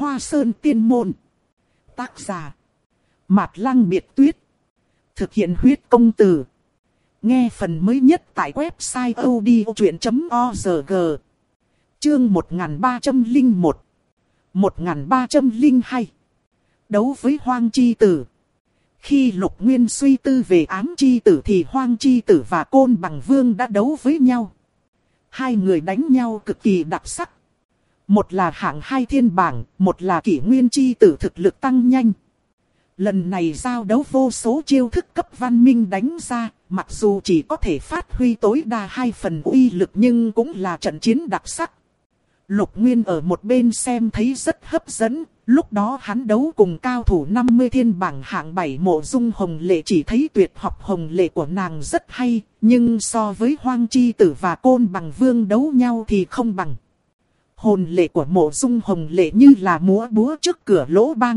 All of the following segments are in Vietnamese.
Hoa Sơn Tiên Môn. Tác giả Mạt Lăng Biệt Tuyết. Thực hiện huyết công từ. Nghe phần mới nhất tại website odchuyện.org. Chương 1301 1302. Đấu với Hoang Chi Tử. Khi Lục Nguyên suy tư về ám chi tử thì Hoang Chi Tử và Côn Bằng Vương đã đấu với nhau. Hai người đánh nhau cực kỳ đặc sắc. Một là hạng 2 thiên bảng, một là Kỷ Nguyên Chi Tử thực lực tăng nhanh. Lần này giao đấu vô số chiêu thức cấp văn minh đánh ra, mặc dù chỉ có thể phát huy tối đa 2 phần uy lực nhưng cũng là trận chiến đặc sắc. Lục Nguyên ở một bên xem thấy rất hấp dẫn, lúc đó hắn đấu cùng cao thủ 50 thiên bảng hạng 7 Mộ Dung Hồng Lệ, chỉ thấy tuyệt học Hồng Lệ của nàng rất hay, nhưng so với Hoang Chi Tử và Côn Bằng Vương đấu nhau thì không bằng. Hồn lệ của Mộ Dung Hồng Lệ như là múa búa trước cửa lỗ bang.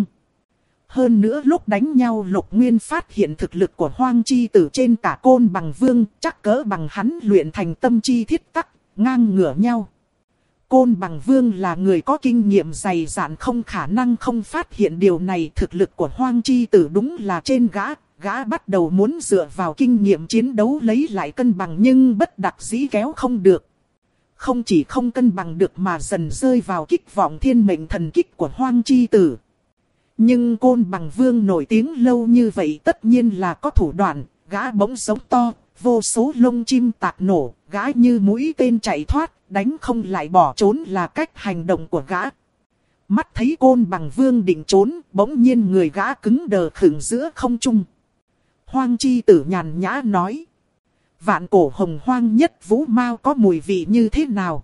Hơn nữa lúc đánh nhau Lục Nguyên phát hiện thực lực của Hoang Chi Tử trên cả Côn Bằng Vương chắc cỡ bằng hắn luyện thành tâm chi thiết tắc, ngang ngửa nhau. Côn Bằng Vương là người có kinh nghiệm dày dạn, không khả năng không phát hiện điều này. Thực lực của Hoang Chi Tử đúng là trên gã bắt đầu muốn dựa vào kinh nghiệm chiến đấu lấy lại cân bằng nhưng bất đắc dĩ kéo không được. Không chỉ không cân bằng được mà dần rơi vào kích vọng thiên mệnh thần kích của Hoang Chi Tử. Nhưng Côn Bằng Vương nổi tiếng lâu như vậy tất nhiên là có thủ đoạn, gã bỗng giống to, vô số lông chim tạc nổ, gã như mũi tên chạy thoát, đánh không lại bỏ trốn là cách hành động của gã. Mắt thấy Côn Bằng Vương định trốn, bỗng nhiên người gã cứng đờ khựng giữa không trung. Hoang Chi Tử nhàn nhã nói: Vạn cổ hồng hoang nhất vũ mao có mùi vị như thế nào?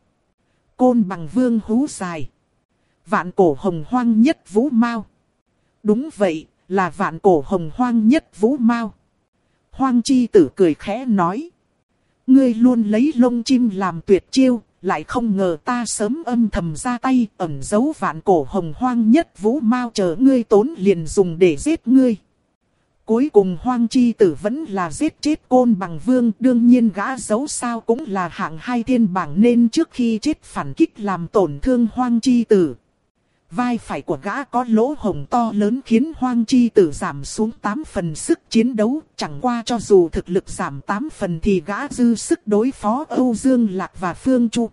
Côn Bằng Vương hú dài: Vạn cổ hồng hoang nhất vũ mao. Đúng vậy, là vạn cổ hồng hoang nhất vũ mao. Hoang Chi Tử cười khẽ nói: Ngươi luôn lấy lông chim làm tuyệt chiêu, lại không ngờ ta sớm âm thầm ra tay ẩn giấu vạn cổ hồng hoang nhất vũ mao, chờ ngươi tốn liền dùng để giết ngươi. Cuối cùng Hoang Chi Tử vẫn là giết chết Côn Bằng Vương, đương nhiên gã giấu sao cũng là hạng 2 thiên bảng nên trước khi chết phản kích làm tổn thương Hoang Chi Tử. Vai phải của gã có lỗ hổng to lớn khiến Hoang Chi Tử giảm xuống 8 phần sức chiến đấu, chẳng qua cho dù thực lực giảm 8 phần thì gã dư sức đối phó Âu Dương Lạc và Phương Chu.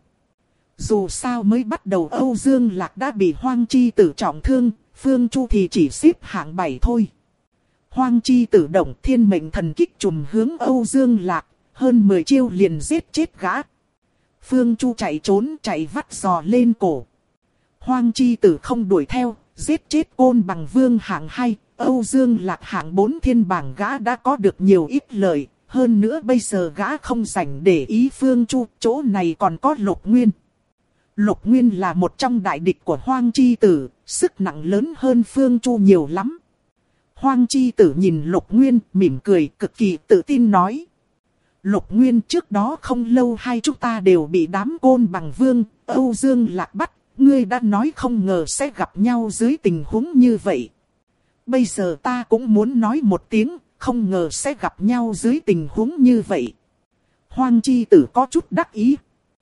Dù sao mới bắt đầu Âu Dương Lạc đã bị Hoang Chi Tử trọng thương, Phương Chu thì chỉ xếp hạng 7 thôi. Hoang Chi Tử động thiên mệnh thần kích trùm hướng Âu Dương Lạc, hơn 10 chiêu liền giết chết gã. Phương Chu chạy trốn chạy vắt giò lên cổ. Hoang Chi Tử không đuổi theo, giết chết Côn Bằng Vương hạng 2, Âu Dương Lạc hạng 4 thiên bảng, gã đã có được nhiều ít lợi. Hơn nữa bây giờ gã không rảnh để ý Phương Chu, chỗ này còn có Lục Nguyên. Lục Nguyên là một trong đại địch của Hoang Chi Tử, sức nặng lớn hơn Phương Chu nhiều lắm. Hoang Chi Tử nhìn Lục Nguyên mỉm cười cực kỳ tự tin nói: Lục Nguyên, trước đó không lâu hai chúng ta đều bị đám Côn Bằng Vương, Âu Dương Lạc bắt. Ngươi đã nói không ngờ sẽ gặp nhau dưới tình huống như vậy. Bây giờ ta cũng muốn nói một tiếng, không ngờ sẽ gặp nhau dưới tình huống như vậy. Hoang Chi Tử có chút đắc ý.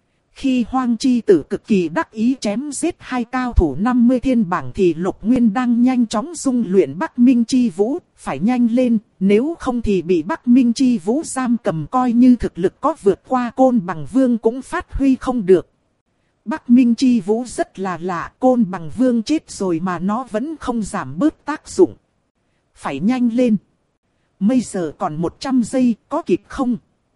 Khi Hoang Chi Tử cực kỳ đắc ý chém giết hai cao thủ 50 thiên bảng thì Lục Nguyên đang nhanh chóng dung luyện Bắc Minh Chi Vũ, phải nhanh lên, nếu không thì bị Bắc Minh Chi Vũ giam cầm, coi như thực lực có vượt qua Côn Bằng Vương cũng phát huy không được. Bắc Minh Chi Vũ rất là lạ, Côn Bằng Vương chết rồi mà nó vẫn không giảm bớt tác dụng. Phải nhanh lên. Bây giờ còn 100 giây, có kịp không?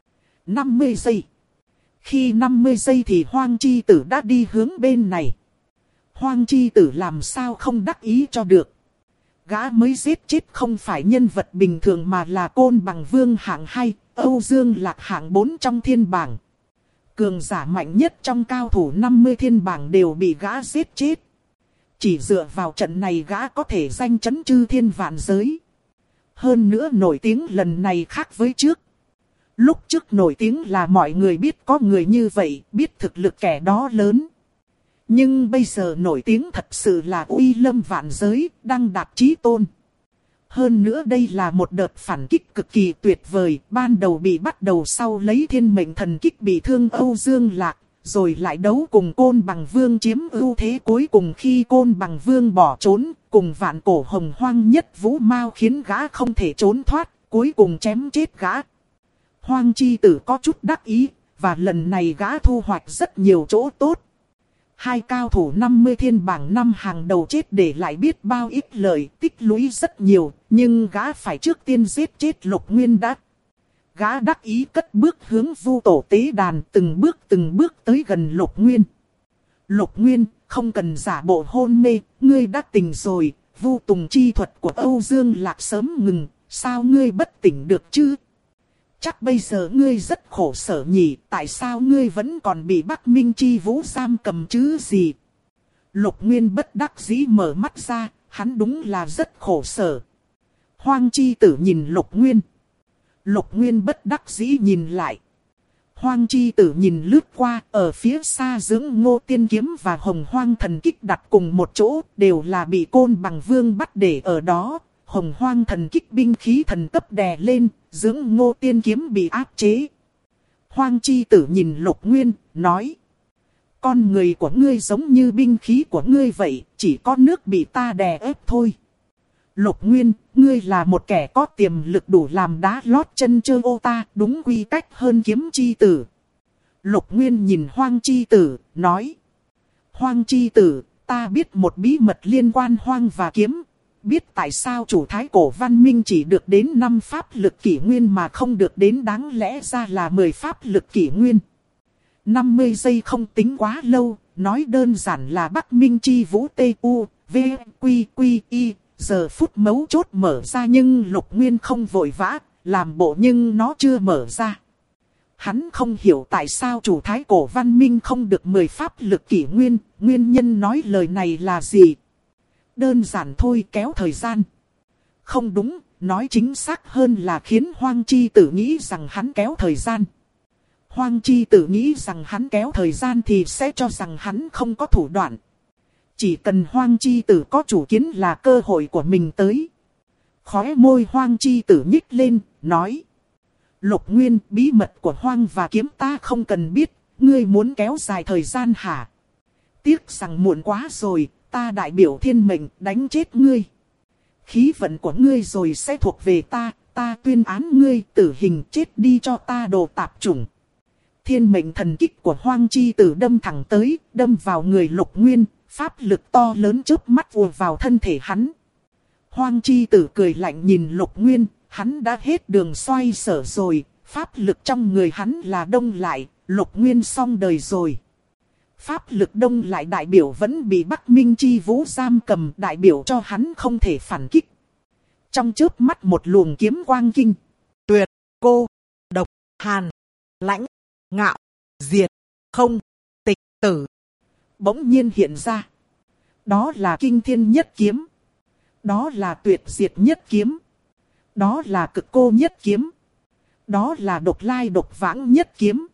50 giây. Khi 50 giây thì Hoang Chi Tử đã đi hướng bên này. Hoang Chi Tử làm sao không đắc ý cho được. Gã mới giết chết không phải nhân vật bình thường mà là Côn Bằng Vương hạng 2, Âu Dương Lạc hạng 4 trong thiên bảng. Cường giả mạnh nhất trong cao thủ 50 thiên bảng đều bị gã giết chết. Chỉ dựa vào trận này gã có thể danh chấn chư thiên vạn giới. Hơn nữa nổi tiếng lần này khác với trước. Lúc trước nổi tiếng là mọi người biết có người như vậy, biết thực lực kẻ đó lớn. Nhưng bây giờ nổi tiếng thật sự là uy lâm vạn giới, đăng đạp chí tôn. Hơn nữa đây là một đợt phản kích cực kỳ tuyệt vời, ban đầu bị bắt đầu sau lấy thiên mệnh thần kích bị thương Âu Dương Lạc, rồi lại đấu cùng Côn Bằng Vương chiếm ưu thế, cuối cùng khi Côn Bằng Vương bỏ trốn, cùng Vạn Cổ Hồng Hoang Nhất Vũ Mao khiến gã không thể trốn thoát, cuối cùng chém chết gã. Hoang Chi Tử có chút đắc ý, và lần này gã thu hoạch rất nhiều chỗ tốt. Hai cao thủ 50 thiên bảng năm hàng đầu chết để lại biết bao ít lợi, tích lũy rất nhiều, nhưng gã phải trước tiên giết chết Lục Nguyên đã. Gã đắc ý cất bước hướng Vu Tổ tế đàn, từng bước tới gần Lục Nguyên. Lục Nguyên, không cần giả bộ hôn mê, ngươi đã tỉnh rồi. Vu Tùng chi thuật của Âu Dương Lạc sớm ngừng, sao ngươi bất tỉnh được chứ? Chắc bây giờ ngươi rất khổ sở nhỉ, tại sao ngươi vẫn còn bị Bắc Minh Chi Vũ giam cầm chứ gì? Lục Nguyên bất đắc dĩ mở mắt ra, hắn đúng là rất khổ sở. Hoang Chi Tử nhìn Lục Nguyên. Lục Nguyên bất đắc dĩ nhìn lại. Hoang Chi Tử nhìn lướt qua, ở phía xa Dưỡng Ngô Tiên Kiếm và Hồng Hoang Thần Kích đặt cùng một chỗ, đều là bị Côn Bằng Vương bắt để ở đó. Hồng Hoang Thần Kích binh khí thần cấp đè lên, Dưỡng Ngô Tiên Kiếm bị áp chế. Hoang Chi Tử nhìn Lục Nguyên, nói: con người của ngươi giống như binh khí của ngươi vậy, chỉ có nước bị ta đè ép thôi. Lục Nguyên, ngươi là một kẻ có tiềm lực đủ làm đá lót chân chơ ô ta, đúng quy cách hơn Kiếm Chi Tử. Lục Nguyên nhìn Hoang Chi Tử, nói: Hoang Chi Tử, ta biết một bí mật liên quan hoang và kiếm. Biết tại sao chủ thái cổ văn minh chỉ được đến 5 pháp lực kỷ nguyên mà không được đến đáng lẽ ra là 10 pháp lực kỷ nguyên. 50 giây không tính quá lâu, nói đơn giản là Bắc Minh Chi Vũ T.U. V. Quy Quy Y. Giờ phút mấu chốt mở ra nhưng Lục Nguyên không vội vã, làm bộ nhưng nó chưa mở ra. Hắn không hiểu tại sao chủ thái cổ văn minh không được 10 pháp lực kỷ nguyên, nguyên nhân nói lời này là gì? Đơn giản thôi, kéo thời gian. Không đúng, nói chính xác hơn là khiến Hoang Chi Tử nghĩ rằng hắn kéo thời gian. Hoang Chi Tử nghĩ rằng hắn kéo thời gian thì sẽ cho rằng hắn không có thủ đoạn. Chỉ cần Hoang Chi Tử có chủ kiến là cơ hội của mình tới. Khóe môi Hoang Chi Tử nhích lên, nói: Lục Nguyên, bí mật của Hoang và kiếm ta không cần biết, ngươi muốn kéo dài thời gian hả? Tiếc rằng muộn quá rồi, ta đại biểu thiên mệnh đánh chết ngươi. Khí vận của ngươi rồi sẽ thuộc về ta, ta tuyên án ngươi tử hình, chết đi cho ta đồ tạp chủng. Thiên mệnh thần kích của Hoang Chi Tử đâm thẳng tới, đâm vào người Lục Nguyên, pháp lực to lớn chớp mắt ùa vào thân thể hắn. Hoang Chi Tử cười lạnh nhìn Lục Nguyên, hắn đã hết đường xoay sở rồi, pháp lực trong người hắn là đông lại, Lục Nguyên xong đời rồi. Pháp lực đông lại đại biểu vẫn bị Bắc Minh Chi Vũ giam cầm, đại biểu cho hắn không thể phản kích. Trong chớp mắt một luồng kiếm quang kinh, tuyệt, cô, độc, hàn, lãnh, ngạo, diệt, không, tịch, tử bỗng nhiên hiện ra. Đó là kinh thiên nhất kiếm. Đó là tuyệt diệt nhất kiếm. Đó là cực cô nhất kiếm. Đó là độc lai độc vãng nhất kiếm.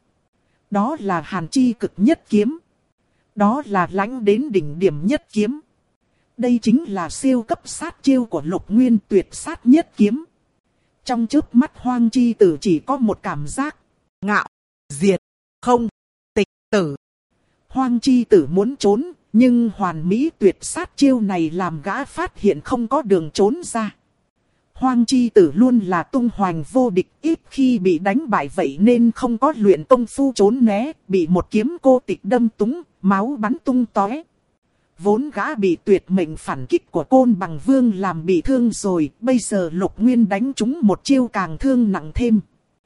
Đó là hàn chi cực nhất kiếm. Đó là lãnh đến đỉnh điểm nhất kiếm. Đây chính là siêu cấp sát chiêu của Lục Nguyên, tuyệt sát nhất kiếm. Trong chớp mắt Hoang Chi Tử chỉ có một cảm giác: ngạo, diệt, không, tịch, tử. Hoang Chi Tử muốn trốn, nhưng hoàn mỹ tuyệt sát chiêu này làm gã phát hiện không có đường trốn ra. Hoang Chi Tử luôn là tung hoành vô địch, ít khi bị đánh bại, vậy nên không có luyện công phu trốn né, bị một kiếm cô tịch đâm túng, máu bắn tung tóe. Vốn gã bị tuyệt mệnh phản kích của Côn Bằng Vương làm bị thương rồi, bây giờ Lục Nguyên đánh trúng một chiêu càng thương nặng thêm.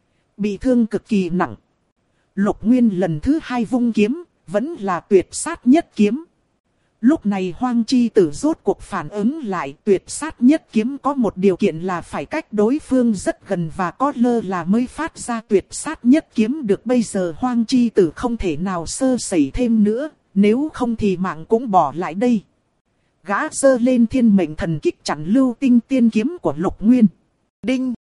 Bị thương cực kỳ nặng. Lục Nguyên lần thứ hai vung kiếm, vẫn là tuyệt sát nhất kiếm. Lúc này Hoang Chi Tử rốt cuộc phản ứng lại, tuyệt sát nhất kiếm có một điều kiện là phải cách đối phương rất gần và có lơ là mới phát ra tuyệt sát nhất kiếm được. Bây giờ Hoang Chi Tử không thể nào sơ sẩy thêm nữa, nếu không thì mạng cũng bỏ lại đây. Gã giơ lên thiên mệnh thần kích chặn Lưu Tinh tiên kiếm của Lục Nguyên. Đinh!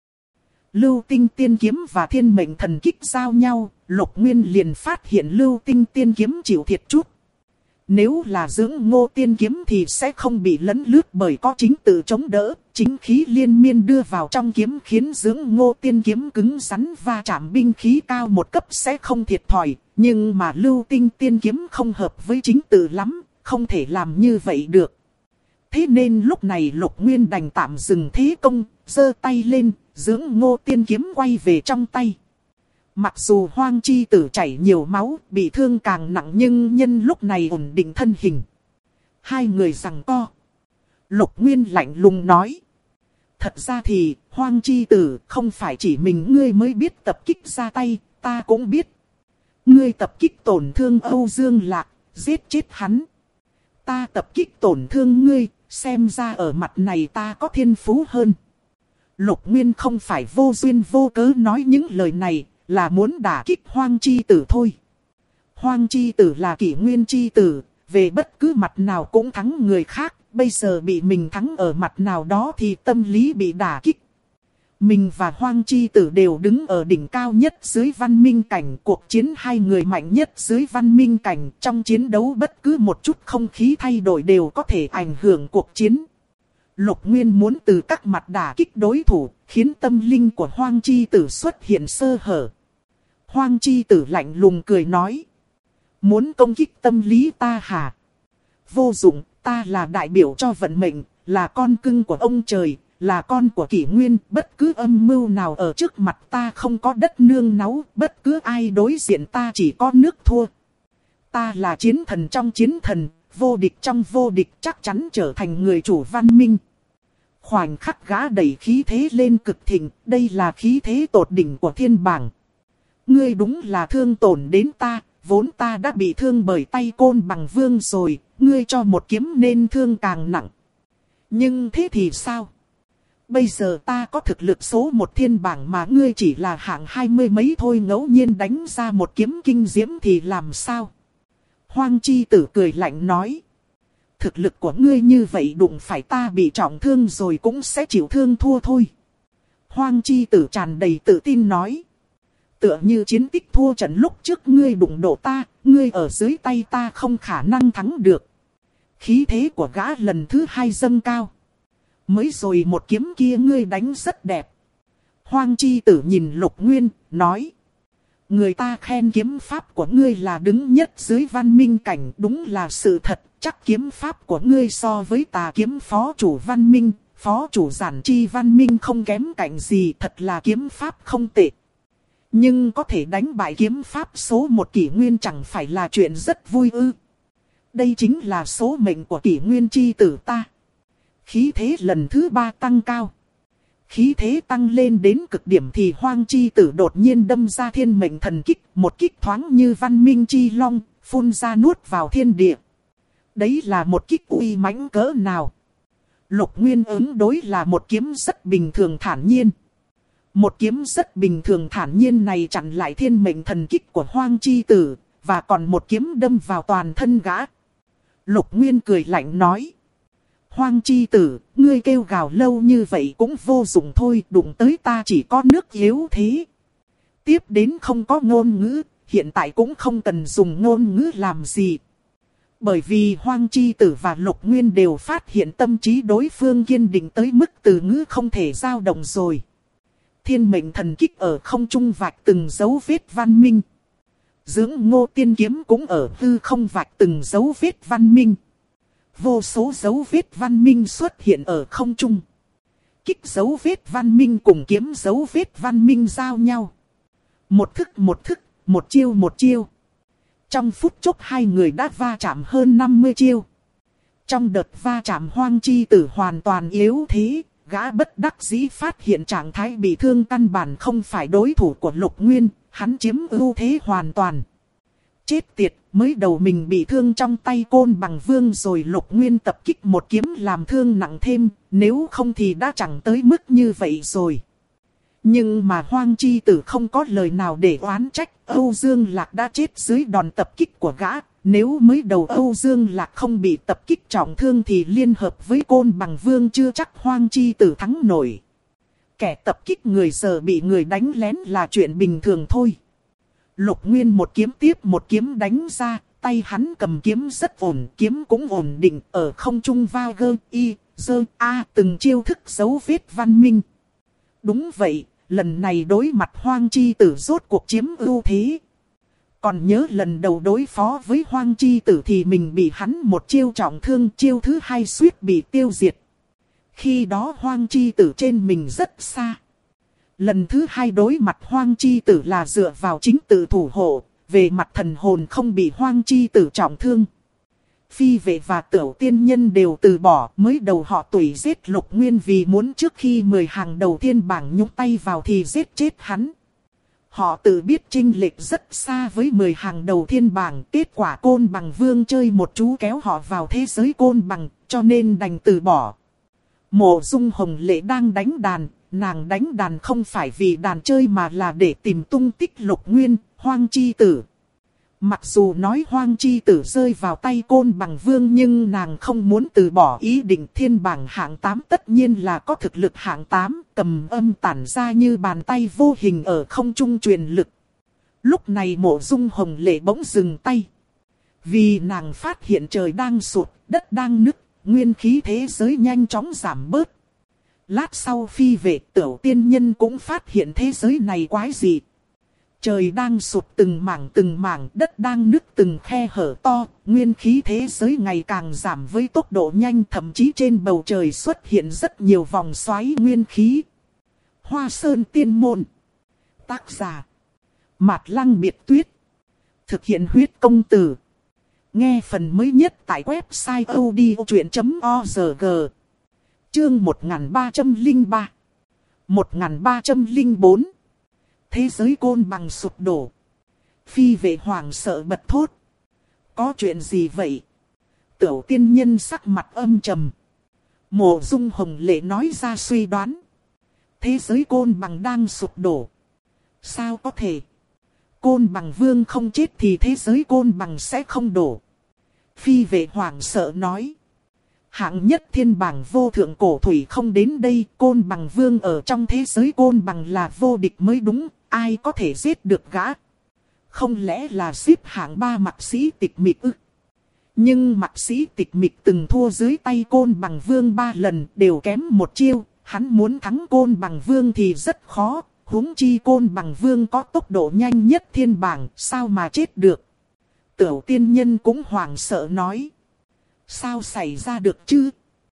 Lưu Tinh tiên kiếm và thiên mệnh thần kích giao nhau, Lục Nguyên liền phát hiện Lưu Tinh tiên kiếm chịu thiệt chút. Nếu là Dưỡng Ngô tiên kiếm thì sẽ không bị lấn lướt bởi có chính tự chống đỡ, chính khí liên miên đưa vào trong kiếm khiến Dưỡng Ngô tiên kiếm cứng rắn va chạm binh khí cao một cấp sẽ không thiệt thòi. Nhưng mà Lưu Tinh tiên kiếm không hợp với chính tự lắm, không thể làm như vậy được. Thế nên lúc này Lục Nguyên đành tạm dừng thế công, giơ tay lên, Dưỡng Ngô tiên kiếm quay về trong tay. Mặc dù Hoang Chi Tử chảy nhiều máu, bị thương càng nặng nhưng nhân lúc này ổn định thân hình. Hai người giằng co. Lục Nguyên lạnh lùng nói. Thật ra thì, Hoang Chi Tử không phải chỉ mình ngươi mới biết tập kích ra tay, ta cũng biết. Ngươi tập kích tổn thương Âu Dương Lạc, giết chết hắn. Ta tập kích tổn thương ngươi, xem ra ở mặt này ta có thiên phú hơn. Lục Nguyên không phải vô duyên vô cớ nói những lời này, là muốn đả kích Hoang Chi Tử thôi. Hoang Chi Tử là Kỷ Nguyên Chi Tử, về bất cứ mặt nào cũng thắng người khác, bây giờ bị mình thắng ở mặt nào đó thì tâm lý bị đả kích. Mình và Hoang Chi Tử đều đứng ở đỉnh cao nhất dưới văn minh cảnh, cuộc chiến hai người mạnh nhất dưới văn minh cảnh, trong chiến đấu bất cứ một chút không khí thay đổi đều có thể ảnh hưởng cuộc chiến. Lục Nguyên muốn từ các mặt đả kích đối thủ, khiến tâm linh của Hoang Chi Tử xuất hiện sơ hở. Hoang Chi Tử lạnh lùng cười nói. Muốn công kích tâm lý ta hả? Vô dụng, ta là đại biểu cho vận mệnh, là con cưng của ông trời, là con của Kỷ Nguyên. Bất cứ âm mưu nào ở trước mặt ta không có đất nương náu, bất cứ ai đối diện ta chỉ có nước thua. Ta là chiến thần trong chiến thần, vô địch trong vô địch, chắc chắn trở thành người chủ văn minh. Khoảnh khắc gã đẩy khí thế lên cực thịnh, đây là khí thế tột đỉnh của thiên bảng. Ngươi đúng là thương tổn đến ta, vốn ta đã bị thương bởi tay Côn Bằng Vương rồi, ngươi cho một kiếm nên thương càng nặng. Nhưng thế thì sao? Bây giờ ta có thực lực số một thiên bảng mà ngươi chỉ là hạng 20 mấy thôi, ngẫu nhiên đánh ra một kiếm kinh diễm thì làm sao? Hoang Chi Tử cười lạnh nói. Thực lực của ngươi như vậy đụng phải ta bị trọng thương rồi cũng sẽ chịu thương thua thôi. Hoang Chi Tử tràn đầy tự tin nói. Tựa như chiến tích thua trận lúc trước ngươi đụng độ ta, ngươi ở dưới tay ta không khả năng thắng được. Khí thế của gã lần thứ hai dâng cao. Mới rồi một kiếm kia ngươi đánh rất đẹp. Hoang Chi Tử nhìn Lục Nguyên, nói. Người ta khen kiếm pháp của ngươi là đứng nhất dưới văn minh cảnh, đúng là sự thật. Chắc kiếm pháp của ngươi so với Tà Kiếm phó chủ văn minh, phó chủ Giản Chi văn minh không kém cạnh gì, thật là kiếm pháp không tệ. Nhưng có thể đánh bại kiếm pháp số một Kỷ Nguyên chẳng phải là chuyện rất vui ư? Đây chính là số mệnh của Kỷ Nguyên Chi Tử ta. Khí thế lần thứ ba tăng cao. Khí thế tăng lên đến cực điểm thì Hoang Chi Tử đột nhiên đâm ra thiên mệnh thần kích, một kích thoáng như văn minh chi long, phun ra nuốt vào thiên địa. Đấy là một kích uy mãnh cỡ nào? Lục Nguyên ứng đối là một kiếm rất bình thường thản nhiên. Một kiếm rất bình thường thản nhiên này chặn lại thiên mệnh thần kích của Hoang Chi Tử, và còn một kiếm đâm vào toàn thân gã. Lục Nguyên cười lạnh nói. Hoang Chi Tử, ngươi kêu gào lâu như vậy cũng vô dụng thôi, đụng tới ta chỉ có nước yếu thế. Tiếp đến không có ngôn ngữ, hiện tại cũng không cần dùng ngôn ngữ làm gì. Bởi vì Hoang Chi Tử và Lục Nguyên đều phát hiện tâm trí đối phương kiên định tới mức từ ngữ không thể dao động rồi. Thiên mệnh thần kích ở không trung vạch từng dấu vết văn minh. Dưỡng Ngô tiên kiếm cũng ở hư không vạch từng dấu vết văn minh. Vô số dấu vết văn minh xuất hiện ở không trung. Kích dấu vết văn minh cùng kiếm dấu vết văn minh giao nhau. Một thức, một chiêu. Trong phút chốc hai người đã va chạm hơn 50 chiêu. Trong đợt va chạm Hoang Chi Tử hoàn toàn yếu thế, gã bất đắc dĩ phát hiện trạng thái bị thương căn bản không phải đối thủ của Lục Nguyên, hắn chiếm ưu thế hoàn toàn. Chết tiệt, mới đầu mình bị thương trong tay Côn Bằng Vương rồi Lục Nguyên tập kích một kiếm làm thương nặng thêm, nếu không thì đã chẳng tới mức như vậy rồi. Nhưng mà Hoang Chi Tử không có lời nào để oán trách, Âu Dương Lạc đã chết dưới đòn tập kích của gã. Nếu mới đầu Âu Dương Lạc không bị tập kích trọng thương thì liên hợp với Côn Bằng Vương chưa chắc Hoang Chi Tử thắng nổi. Kẻ tập kích người giờ bị người đánh lén là chuyện bình thường thôi. Lục Nguyên một kiếm tiếp một kiếm đánh ra, tay hắn cầm kiếm rất ổn, kiếm cũng ổn định, ở không trung va gơ y, từng chiêu thức dấu vết văn minh. Đúng vậy, lần này đối mặt Hoang Chi Tử rốt cuộc chiếm ưu thế. Còn nhớ lần đầu đối phó với Hoang Chi Tử thì mình bị hắn một chiêu trọng thương, chiêu thứ hai suýt bị tiêu diệt. Khi đó Hoang Chi Tử trên mình rất xa. Lần thứ hai đối mặt Hoang Chi Tử là dựa vào chính tự thủ hộ, về mặt thần hồn không bị Hoang Chi Tử trọng thương. Phi Vệ và Tửu Tiên Nhân đều từ bỏ, mới đầu họ tùy giết Lục Nguyên vì muốn trước khi 10 hàng đầu thiên bảng nhúng tay vào thì giết chết hắn. Họ tự biết chênh lệch rất xa với 10 hàng đầu thiên bảng, kết quả Côn Bằng Vương chơi một chú kéo họ vào thế giới Côn Bằng, cho nên đành từ bỏ. Mộ Dung Hồng Lệ đang đánh đàn, nàng đánh đàn không phải vì đàn chơi mà là để tìm tung tích Lục Nguyên, Hoang Chi Tử. Mặc dù nói Hoang Chi Tử rơi vào tay Côn Bằng Vương nhưng nàng không muốn từ bỏ ý định thiên bảng hạng 8 tất nhiên là có thực lực hạng 8, cầm âm tản ra như bàn tay vô hình ở không trung truyền lực. Lúc này Mộ Dung Hồng Lệ bỗng dừng tay. Vì nàng phát hiện trời đang sụt, đất đang nứt, nguyên khí thế giới nhanh chóng giảm bớt. Lát sau Phi Vệ Tửu Tiên Nhân cũng phát hiện thế giới này quái dị. Trời đang sụt từng mảng, đất đang nứt từng khe hở to, nguyên khí thế giới ngày càng giảm với tốc độ nhanh, thậm chí trên bầu trời xuất hiện rất nhiều vòng xoáy nguyên khí. Hoa Sơn Tiên Môn. Tác giả: Mạt Lăng Biệt Tuyết. Thực hiện huyết công từ. Nghe phần mới nhất tại website odchuyện.org. Chương 1303. 1304. Thế giới Côn Bằng sụp đổ. Phi Vệ hoảng sợ bật thốt. Có chuyện gì vậy? Tửu Tiên Nhân sắc mặt âm trầm. Mộ Dung Hồng Lệ nói ra suy đoán. Thế giới Côn Bằng đang sụp đổ. Sao có thể? Côn Bằng Vương không chết thì thế giới Côn Bằng sẽ không đổ. Phi Vệ hoảng sợ nói. Hạng nhất thiên bảng vô thượng cổ thủy không đến đây, Côn Bằng Vương ở trong thế giới Côn Bằng là vô địch mới đúng, ai có thể giết được gã? Không lẽ là xếp hạng 3 Mạc Sĩ Tịch Mịch ư? Nhưng Mạc Sĩ Tịch Mịch từng thua dưới tay Côn Bằng Vương 3 lần, đều kém một chiêu, hắn muốn thắng Côn Bằng Vương thì rất khó, huống chi Côn Bằng Vương có tốc độ nhanh nhất thiên bảng, sao mà chết được? Tửu Tiên Nhân cũng hoảng sợ nói. Sao xảy ra được chứ?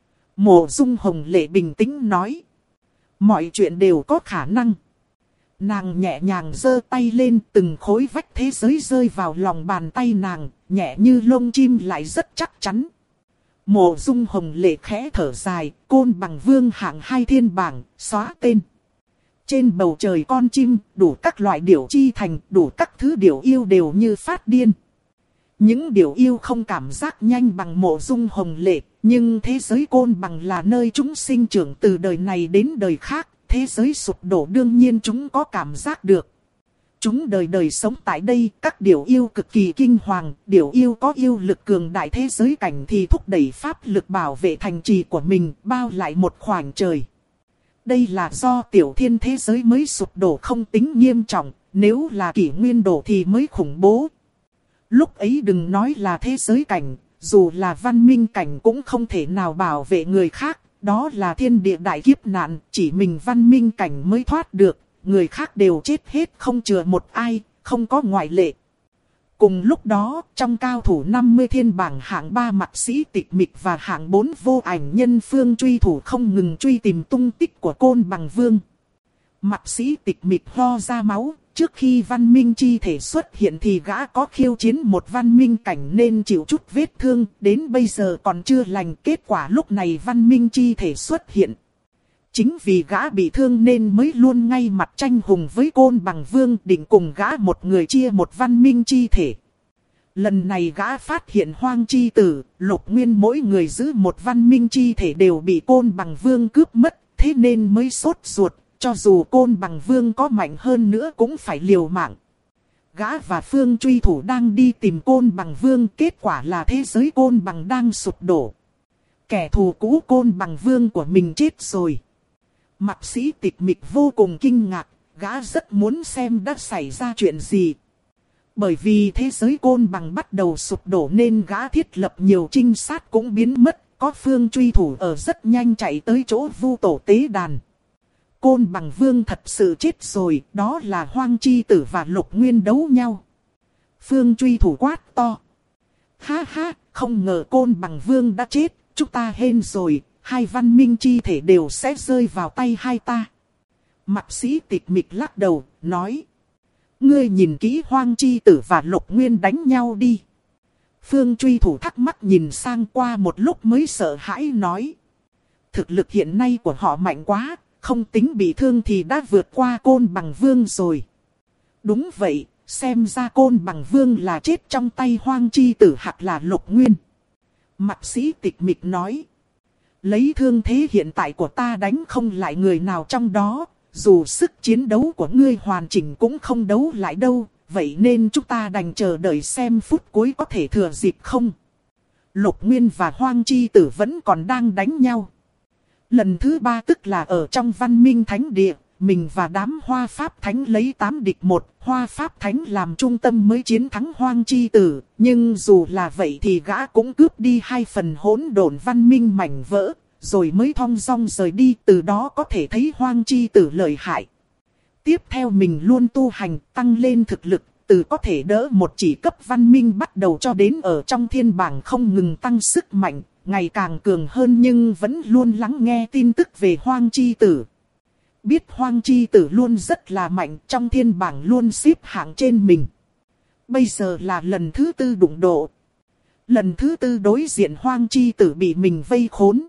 Mộ Dung Hồng Lệ bình tĩnh nói. Mọi chuyện đều có khả năng. Nàng nhẹ nhàng giơ tay lên, từng khối vách thế giới rơi vào lòng bàn tay nàng, nhẹ như lông chim lại rất chắc chắn. Mộ Dung Hồng Lệ khẽ thở dài, Côn Bằng Vương hạng 2 thiên bảng, xóa tên. Trên bầu trời con chim, đủ các loại điểu chi thành, đủ các thứ điểu yêu đều như phát điên. Những điểu yêu không cảm giác nhanh bằng Mộ Dung Hồng Lệ, nhưng thế giới Côn Bằng là nơi chúng sinh trưởng từ đời này đến đời khác, thế giới sụp đổ đương nhiên chúng có cảm giác được. Chúng đời đời sống tại đây, các điểu yêu cực kỳ kinh hoàng, điểu yêu có yêu lực cường đại thế giới cảnh thì thúc đẩy pháp lực bảo vệ thành trì của mình, bao lại một khoảng trời. Đây là do tiểu thiên thế giới mới sụp đổ không tính nghiêm trọng, nếu là kỷ nguyên đổ thì mới khủng bố. Lúc ấy đừng nói là thế giới cảnh, dù là văn minh cảnh cũng không thể nào bảo vệ người khác, đó là thiên địa đại kiếp nạn, chỉ mình văn minh cảnh mới thoát được, người khác đều chết hết không chừa một ai, không có ngoại lệ. Cùng lúc đó, trong cao thủ 50 thiên bảng hạng 3 Mạc Sĩ Tịch Mịch và hạng 4 Vô Ảnh Nhân Phương truy thủ không ngừng truy tìm tung tích của Côn Bằng Vương. Mạc Sĩ Tịch Mịch ho ra máu. Trước khi văn minh chi thể xuất hiện thì gã có khiêu chiến một văn minh cảnh nên chịu chút vết thương, đến bây giờ còn chưa lành, kết quả lúc này văn minh chi thể xuất hiện. Chính vì gã bị thương nên mới luôn ngay mặt tranh hùng với Côn Bằng Vương, định cùng gã một người chia một văn minh chi thể. Lần này gã phát hiện Hoang Chi Tử, Lục Nguyên mỗi người giữ một văn minh chi thể đều bị Côn Bằng Vương cướp mất, thế nên mới sốt ruột. Cho dù Côn Bằng Vương có mạnh hơn nữa cũng phải liều mạng. Gã và Phương truy thủ đang đi tìm Côn Bằng Vương, kết quả là thế giới Côn Bằng đang sụp đổ. Kẻ thù cũ Côn Bằng Vương của mình chết rồi. Mạc Sĩ Tịch Mịch vô cùng kinh ngạc, gã rất muốn xem đã xảy ra chuyện gì. Bởi vì thế giới Côn Bằng bắt đầu sụp đổ nên gã thiết lập nhiều trinh sát cũng biến mất. có Phương truy thủ ở rất nhanh chạy tới chỗ vu tổ tế đàn. Côn Bằng Vương thật sự chết rồi, đó là Hoang Chi Tử và Lục Nguyên đấu nhau. Phương truy thủ quát to. Ha ha, không ngờ Côn Bằng Vương đã chết, chúng ta hên rồi, hai văn minh chi thể đều sẽ rơi vào tay hai ta. Mạc Sĩ Tịch Mịch lắc đầu, nói. Ngươi nhìn kỹ Hoang Chi Tử và Lục Nguyên đánh nhau đi. Phương truy thủ thắc mắc nhìn sang qua một lúc mới sợ hãi nói. Thực lực hiện nay của họ mạnh quá, không tính bị thương thì đã vượt qua Côn Bằng Vương rồi. Đúng vậy, xem ra Côn Bằng Vương là chết trong tay Hoang Chi Tử hoặc là Lục Nguyên. Mạc Sĩ Tịch Mịch nói. Lấy thương thế hiện tại của ta đánh không lại người nào trong đó, dù sức chiến đấu của ngươi hoàn chỉnh cũng không đấu lại đâu, vậy nên chúng ta đành chờ đợi xem phút cuối có thể thừa dịp không. Lục Nguyên và Hoang Chi Tử vẫn còn đang đánh nhau. Lần thứ 3 tức là ở trong Văn Minh Thánh Địa, mình và đám Hoa Pháp Thánh lấy 8 địch 1, Hoa Pháp Thánh làm trung tâm mới chiến thắng Hoang Chi Tử, nhưng dù là vậy thì gã cũng cướp đi 2 phần hỗn độn văn minh mảnh vỡ, rồi mới thong dong rời đi, từ đó có thể thấy Hoang Chi Tử lợi hại. Tiếp theo mình luôn tu hành, tăng lên thực lực, từ có thể đỡ một chỉ cấp văn minh bắt đầu cho đến ở trong thiên bảng không ngừng tăng sức mạnh, ngày càng cường hơn nhưng vẫn luôn lắng nghe tin tức về Hoang Chi Tử. Biết Hoang Chi Tử luôn rất là mạnh, trong thiên bảng luôn xếp hạng trên mình. Bây giờ là lần thứ 4 đụng độ. Lần thứ 4 đối diện Hoang Chi Tử bị mình vây khốn.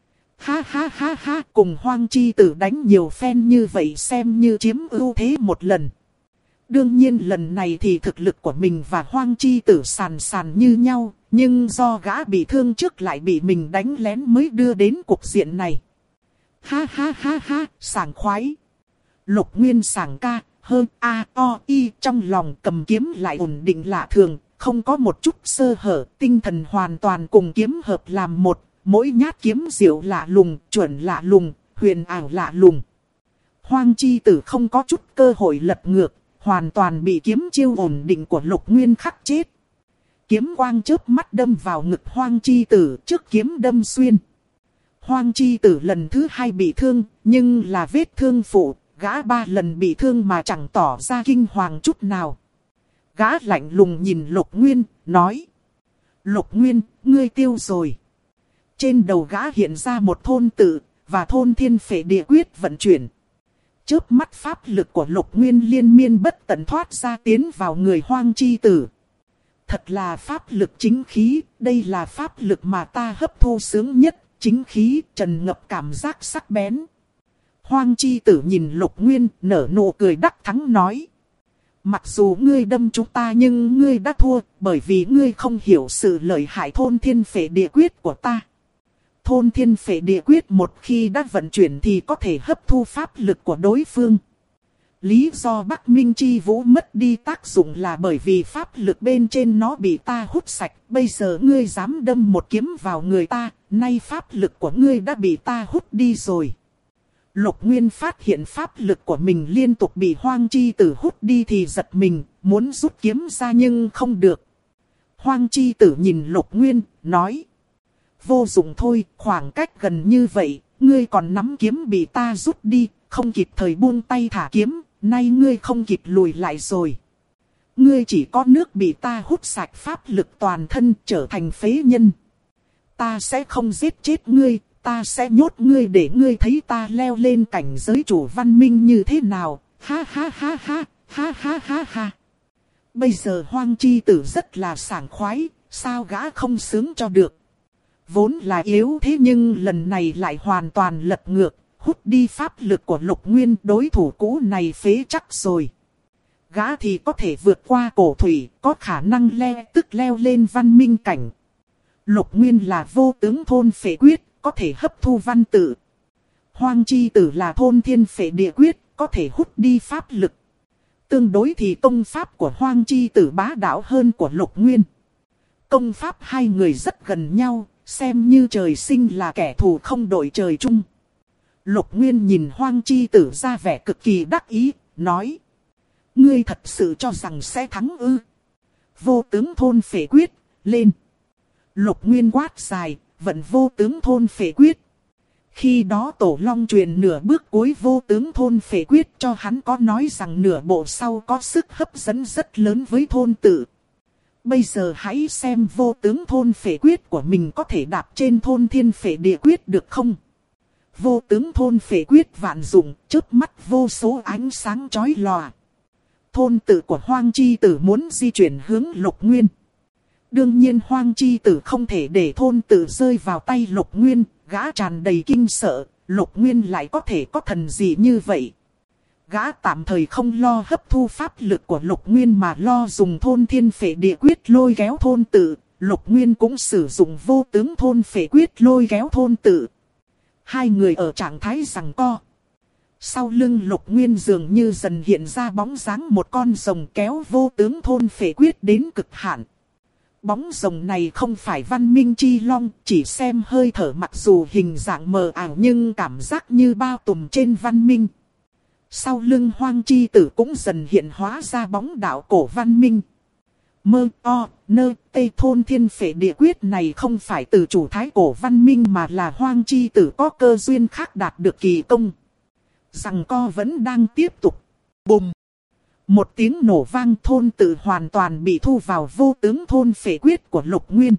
Ha ha ha ha, cùng Hoang Chi Tử đánh nhiều phen như vậy xem như chiếm ưu thế một lần. Đương nhiên lần này thì thực lực của mình và Hoang Chi Tử sàn sàn như nhau, nhưng do gã bị thương trước lại bị mình đánh lén mới đưa đến cục diện này. Ha ha ha ha, sảng khoái. Lục Nguyên sảng ca, hơn a o i trong lòng cầm kiếm lại ổn định lạ thường, không có một chút sơ hở, tinh thần hoàn toàn cùng kiếm hợp làm một, mỗi nhát kiếm diệu lạ lùng, chuẩn lạ lùng, huyền ảo lạ lùng. Hoang Chi Tử không có chút cơ hội lật ngược, hoàn toàn bị kiếm chiêu ổn định của Lục Nguyên khắc chết. Kiếm quang chớp mắt đâm vào ngực Hoang Chi Tử, trước kiếm đâm xuyên. Hoang Chi Tử lần thứ 2 bị thương, nhưng là vết thương phụ, gã 3 lần bị thương mà chẳng tỏ ra kinh hoàng chút nào. Gã lạnh lùng nhìn Lục Nguyên, nói. Lục Nguyên, ngươi tiêu rồi. Trên đầu gã hiện ra một thôn tự, và thôn thiên phệ địa quyết vận chuyển. Chớp mắt pháp lực của Lục Nguyên liên miên bất tận thoát ra tiến vào người Hoang Chi Tử. Thật là pháp lực chính khí, đây là pháp lực mà ta hấp thu sướng nhất, chính khí trần ngập cảm giác sắc bén. Hoang Chi Tử nhìn Lục Nguyên nở nụ cười đắc thắng nói. Mặc dù ngươi đâm chúng ta nhưng ngươi đã thua, bởi vì ngươi không hiểu sự lợi hại thôn thiên phệ địa quyết của ta. Thôn thiên phệ địa quyết một khi đã vận chuyển thì có thể hấp thu pháp lực của đối phương. Lý do Bắc Minh Chi Vũ mất đi tác dụng là bởi vì pháp lực bên trên nó bị ta hút sạch. Bây giờ ngươi dám đâm một kiếm vào người ta, nay pháp lực của ngươi đã bị ta hút đi rồi. Lục Nguyên phát hiện pháp lực của mình liên tục bị Hoang Chi Tử hút đi thì giật mình, muốn rút kiếm ra nhưng không được. Hoang Chi Tử nhìn Lục Nguyên, nói. Vô dụng thôi, khoảng cách gần như vậy, ngươi còn nắm kiếm bị ta rút đi, không kịp thời buông tay thả kiếm, nay ngươi không kịp lùi lại rồi. Ngươi chỉ có nước bị ta hút sạch pháp lực toàn thân trở thành phế nhân. Ta sẽ không giết chết ngươi, ta sẽ nhốt ngươi để ngươi thấy ta leo lên cảnh giới chủ văn minh như thế nào, ha ha ha ha, ha ha ha ha. Bây giờ Hoang Chi Tử rất là sảng khoái, sao gã không sướng cho được. Vốn là yếu thế nhưng lần này lại hoàn toàn lật ngược, hút đi pháp lực của Lục Nguyên, đối thủ cũ này phế chắc rồi. Gã thì có thể vượt qua cổ thủy, có khả năng leo lên văn minh cảnh. Lục Nguyên là vô tướng thôn phệ quyết, có thể hấp thu văn tự. Hoang Chi Tử là thôn thiên phệ địa quyết, có thể hút đi pháp lực. Tương đối thì công pháp của Hoang Chi Tử bá đạo hơn của Lục Nguyên. Công pháp hai người rất gần nhau, xem như trời sinh là kẻ thù không đội trời chung. Lục Nguyên nhìn Hoang Chi Tử ra vẻ cực kỳ đắc ý, nói. Ngươi thật sự cho rằng sẽ thắng ư? Vô tướng thôn phệ quyết, lên. Lục Nguyên quát dài, vận vô tướng thôn phệ quyết. Khi đó Tổ Long truyền nửa bước cuối vô tướng thôn phệ quyết cho hắn có nói rằng nửa bộ sau có sức hấp dẫn rất lớn với thôn tự. Bây giờ hãy xem vô tướng thôn phệ quyết của mình có thể đạp trên thôn thiên phệ địa quyết được không? Vô tướng thôn phệ quyết vạn dụng, chớp mắt vô số ánh sáng chói lòa. Thôn tự của Hoang Chi Tử muốn di chuyển hướng Lục Nguyên. Đương nhiên Hoang Chi Tử không thể để thôn tự rơi vào tay Lục Nguyên, gã tràn đầy kinh sợ, Lục Nguyên lại có thể có thần gì như vậy. Gã tạm thời không lo hấp thu pháp lực của Lục Nguyên mà lo dùng thôn thiên phệ địa quyết lôi kéo thôn tự, Lục Nguyên cũng sử dụng vô tướng thôn phệ quyết lôi kéo thôn tự. Hai người ở trạng thái giằng co. Sau lưng Lục Nguyên dường như dần hiện ra bóng dáng một con rồng kéo vô tướng thôn phệ quyết đến cực hạn. Bóng rồng này không phải văn minh chi long, chỉ xem hơi thở mặc dù hình dạng mờ ảo nhưng cảm giác như bao trùm trên văn minh. Sau lưng Hoang Chi Tử cũng dần hiện hóa ra bóng đạo cổ văn minh. Mơ o, nơ, tê thôn thiên phệ địa quyết này không phải từ chủ thái cổ văn minh mà là Hoang Chi Tử có cơ duyên khác đạt được kỳ công. Giằng co vẫn đang tiếp tục. Bùm! Một tiếng nổ vang, thôn tự hoàn toàn bị thu vào vô tướng thôn phệ quyết của Lục Nguyên.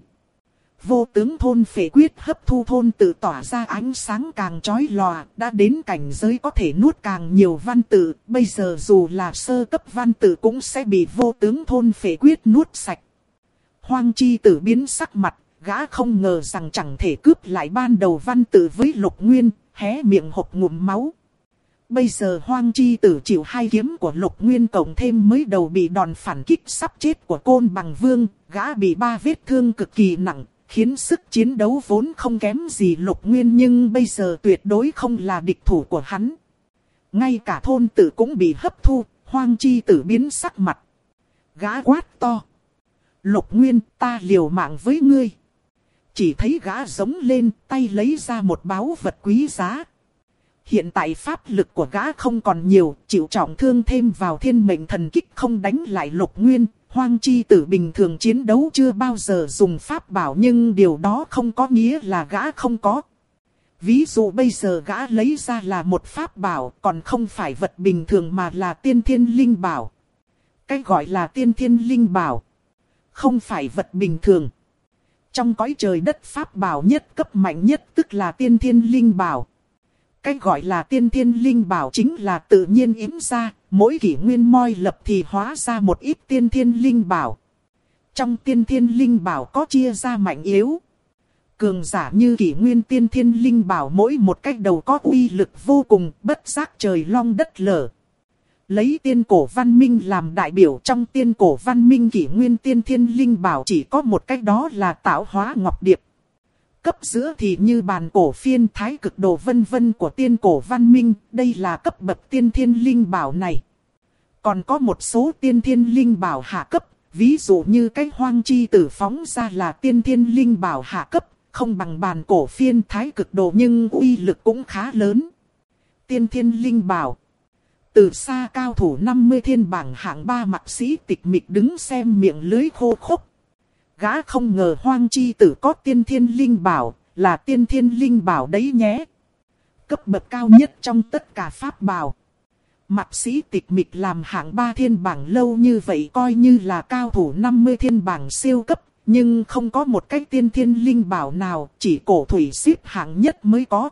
Vô tướng thôn phệ quyết hấp thu thôn tự tỏa ra ánh sáng càng chói lòa, đã đến cảnh giới có thể nuốt càng nhiều văn tự. Bây giờ dù là sơ cấp văn tự cũng sẽ bị vô tướng thôn phệ quyết nuốt sạch. Hoang Chi Tử biến sắc mặt, gã không ngờ rằng chẳng thể cướp lại ban đầu văn tự với Lục Nguyên, hé miệng hộc ngụm máu. Bây giờ Hoang Chi Tử chịu hai kiếm của Lục Nguyên cộng thêm mới đầu bị đòn phản kích sắp chết của Côn Bằng Vương, gã bị 3 vết thương cực kỳ nặng, khiến sức chiến đấu vốn không kém gì Lục Nguyên nhưng bây giờ tuyệt đối không là địch thủ của hắn. Ngay cả thôn tự cũng bị hấp thu, Hoang Chi Tử biến sắc mặt. Gã quát to. Lục Nguyên, ta liều mạng với ngươi. Chỉ thấy gã giống lên, tay lấy ra một báu vật quý giá. Hiện tại pháp lực của gã không còn nhiều, chịu trọng thương thêm vào thiên mệnh thần kích không đánh lại Lục Nguyên. Hoang Chi Tử bình thường chiến đấu chưa bao giờ dùng pháp bảo nhưng điều đó không có nghĩa là gã không có. Ví dụ bây giờ gã lấy ra là một pháp bảo còn không phải vật bình thường mà là tiên thiên linh bảo. Cái gọi là tiên thiên linh bảo không phải vật bình thường. Trong cõi trời đất pháp bảo nhất cấp mạnh nhất tức là tiên thiên linh bảo. Cái gọi là tiên thiên linh bảo chính là tự nhiên yếm ra, mỗi kỷ nguyên moi lập thì hóa ra một ít tiên thiên linh bảo. Trong tiên thiên linh bảo có chia ra mạnh yếu. Cường giả như kỷ nguyên tiên thiên linh bảo mỗi một cách đầu có uy lực vô cùng, bất giác trời long đất lở. Lấy tiên cổ văn minh làm đại biểu, trong tiên cổ văn minh kỷ nguyên tiên thiên linh bảo chỉ có một cách, đó là tạo hóa ngọc điệp. Cấp giữa thì như bàn cổ phiên thái cực đồ vân vân của tiên cổ văn minh, đây là cấp bậc tiên thiên linh bảo này. Còn có một số tiên thiên linh bảo hạ cấp, ví dụ như cái Hoang Chi Tử phóng ra là tiên thiên linh bảo hạ cấp, không bằng bàn cổ phiên thái cực đồ nhưng uy lực cũng khá lớn. Tiên thiên linh bảo. Từ xa cao thủ 50 thiên bảng hạng 3 Mạc Sĩ Tịch Mịch đứng xem miệng lưới khô khốc. Gã không ngờ Hoang Chi Tử có tiên thiên linh bảo, là tiên thiên linh bảo đấy nhé. Cấp bậc cao nhất trong tất cả pháp bảo. Mạc Sĩ Tịch Mịch làm hạng 3 thiên bảng lâu như vậy coi như là cao thủ 50 thiên bảng siêu cấp, nhưng không có một cái tiên thiên linh bảo nào, chỉ cổ thủy xếp hạng nhất mới có.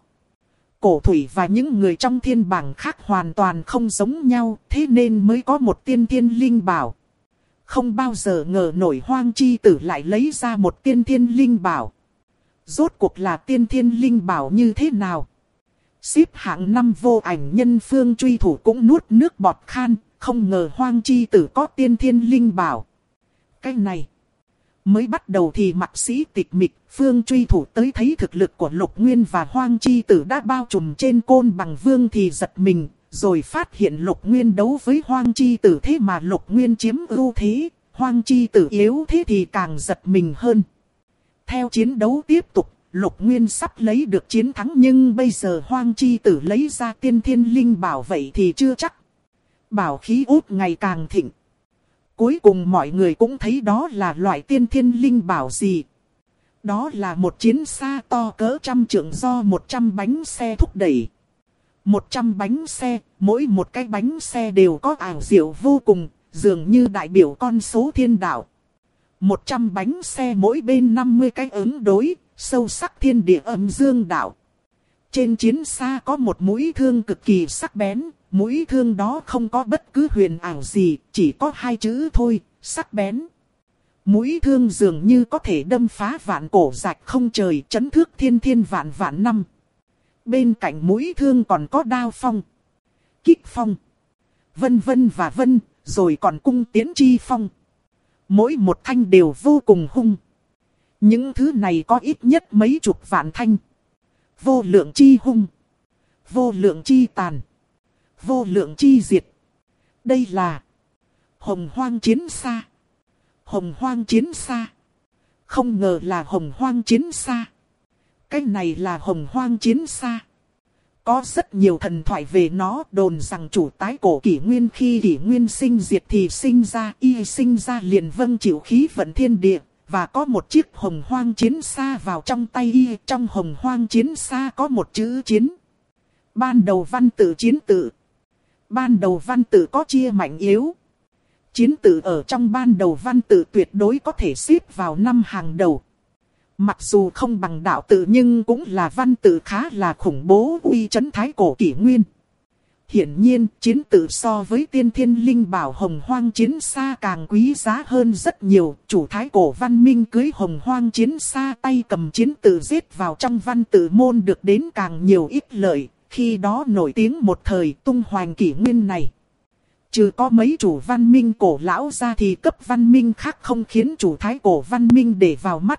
Cổ thủy và những người trong thiên bảng khác hoàn toàn không giống nhau, thế nên mới có một tiên thiên linh bảo. Không bao giờ ngờ nổi Hoang Chi Tử lại lấy ra một tiên thiên linh bảo. Rốt cuộc là tiên thiên linh bảo như thế nào? Xếp hạng 5 Vô Ảnh Nhân Phương truy thủ cũng nuốt nước bọt khan, không ngờ Hoang Chi Tử có tiên thiên linh bảo. Cái này, mới bắt đầu thì Mạc Sĩ Tịch Mịch, Phương truy thủ tới thấy thực lực của Lục Nguyên và Hoang Chi Tử đã bao trùm trên Côn Bằng Vương thì giật mình. Rồi phát hiện Lục Nguyên đấu với Hoang Chi Tử thế mà Lục Nguyên chiếm ưu thế, Hoang Chi Tử yếu thế thì càng giật mình hơn. Theo chiến đấu tiếp tục, Lục Nguyên sắp lấy được chiến thắng nhưng bây giờ Hoang Chi Tử lấy ra tiên thiên linh bảo vậy thì chưa chắc. Bảo khí út ngày càng thịnh. Cuối cùng mọi người cũng thấy đó là loại tiên thiên linh bảo gì. Đó là một chiến xa to cỡ 100 trượng do 100 bánh xe thúc đẩy. 100 bánh xe, mỗi một cái bánh xe đều có ảo diệu vô cùng, dường như đại biểu con số thiên đạo. 100 bánh xe mỗi bên 50 cái ứng đối, sâu sắc thiên địa âm dương đạo. Trên chiến xa có một mũi thương cực kỳ sắc bén, mũi thương đó không có bất cứ huyền ảo gì, chỉ có 2 chữ thôi, sắc bén. Mũi thương dường như có thể đâm phá vạn cổ rạch không trời, chấn thước thiên thiên vạn vạn năm. Bên cạnh mũi thương còn có đao phong, kích phong, vân vân và vân, rồi còn cung tiễn chi phong. Mỗi một thanh đều vô cùng hung. Những thứ này có ít nhất mấy chục vạn thanh. Vô lượng chi hung, vô lượng chi tàn, vô lượng chi diệt. Đây là Hồng Hoang chiến xa. Hồng Hoang chiến xa. Không ngờ là Hồng Hoang chiến xa. Cái này là Hồng Hoang chiến xa. Có rất nhiều thần thoại về nó, đồn rằng chủ tái cổ kỷ nguyên khi kỷ nguyên sinh diệt thì sinh ra, y sinh ra liền vâng chịu khí vận thiên địa. Và có một chiếc Hồng Hoang chiến xa vào trong tay y, trong Hồng Hoang chiến xa có một chữ chiến. Ban đầu văn tự chiến tự. Ban đầu văn tự có chia mạnh yếu. Chiến tự ở trong ban đầu văn tự tuyệt đối có thể xếp vào 5 hàng đầu. Mặc dù không bằng đạo tự nhưng cũng là văn tự khá là khủng bố, uy chấn thái cổ kỷ nguyên. Hiển nhiên, chiến tự so với tiên thiên linh bảo Hồng Hoang chiến xa càng quý giá hơn rất nhiều. Chủ thái cổ văn minh cưới Hồng Hoang chiến xa, tay cầm chiến tự giết vào trong văn tự môn được đến càng nhiều ít lợi. Khi đó nổi tiếng một thời tung hoành kỷ nguyên này. Trừ có mấy chủ văn minh cổ lão ra thì cấp văn minh khác không khiến chủ thái cổ văn minh để vào mắt.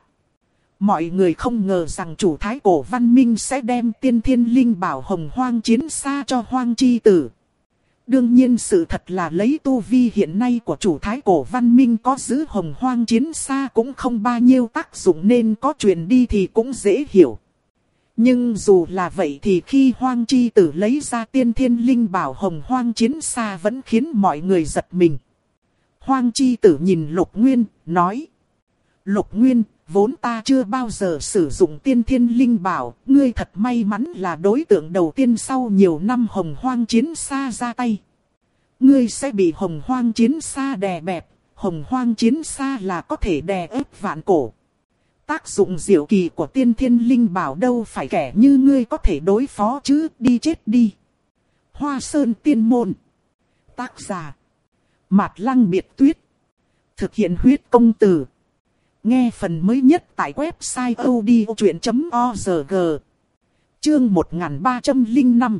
Mọi người không ngờ rằng chủ thái cổ văn minh sẽ đem tiên thiên linh bảo Hồng Hoang chiến xa cho Hoang Chi Tử. Đương nhiên sự thật là lấy tu vi hiện nay của chủ thái cổ văn minh có giữ Hồng Hoang chiến xa cũng không bao nhiêu tác dụng nên có truyền đi thì cũng dễ hiểu. Nhưng dù là vậy thì khi Hoang Chi Tử lấy ra tiên thiên linh bảo Hồng Hoang chiến xa vẫn khiến mọi người giật mình. Hoang Chi Tử nhìn Lục Nguyên, nói: Lục Nguyên, vốn ta chưa bao giờ sử dụng tiên thiên linh bảo, ngươi thật may mắn là đối tượng đầu tiên sau nhiều năm Hồng Hoang chiến xa ra tay. Ngươi sẽ bị Hồng Hoang chiến xa đè bẹp, Hồng Hoang chiến xa là có thể đè ép vạn cổ. Tác dụng diệu kỳ của tiên thiên linh bảo đâu phải kẻ như ngươi có thể đối phó chứ, đi chết đi. Hoa Sơn Tiên Môn. Tác giả: Mạt Lăng Biệt Tuyết. Thực hiện huyết công từ. Nghe phần mới nhất tại website odchuyện.org. Chương 1305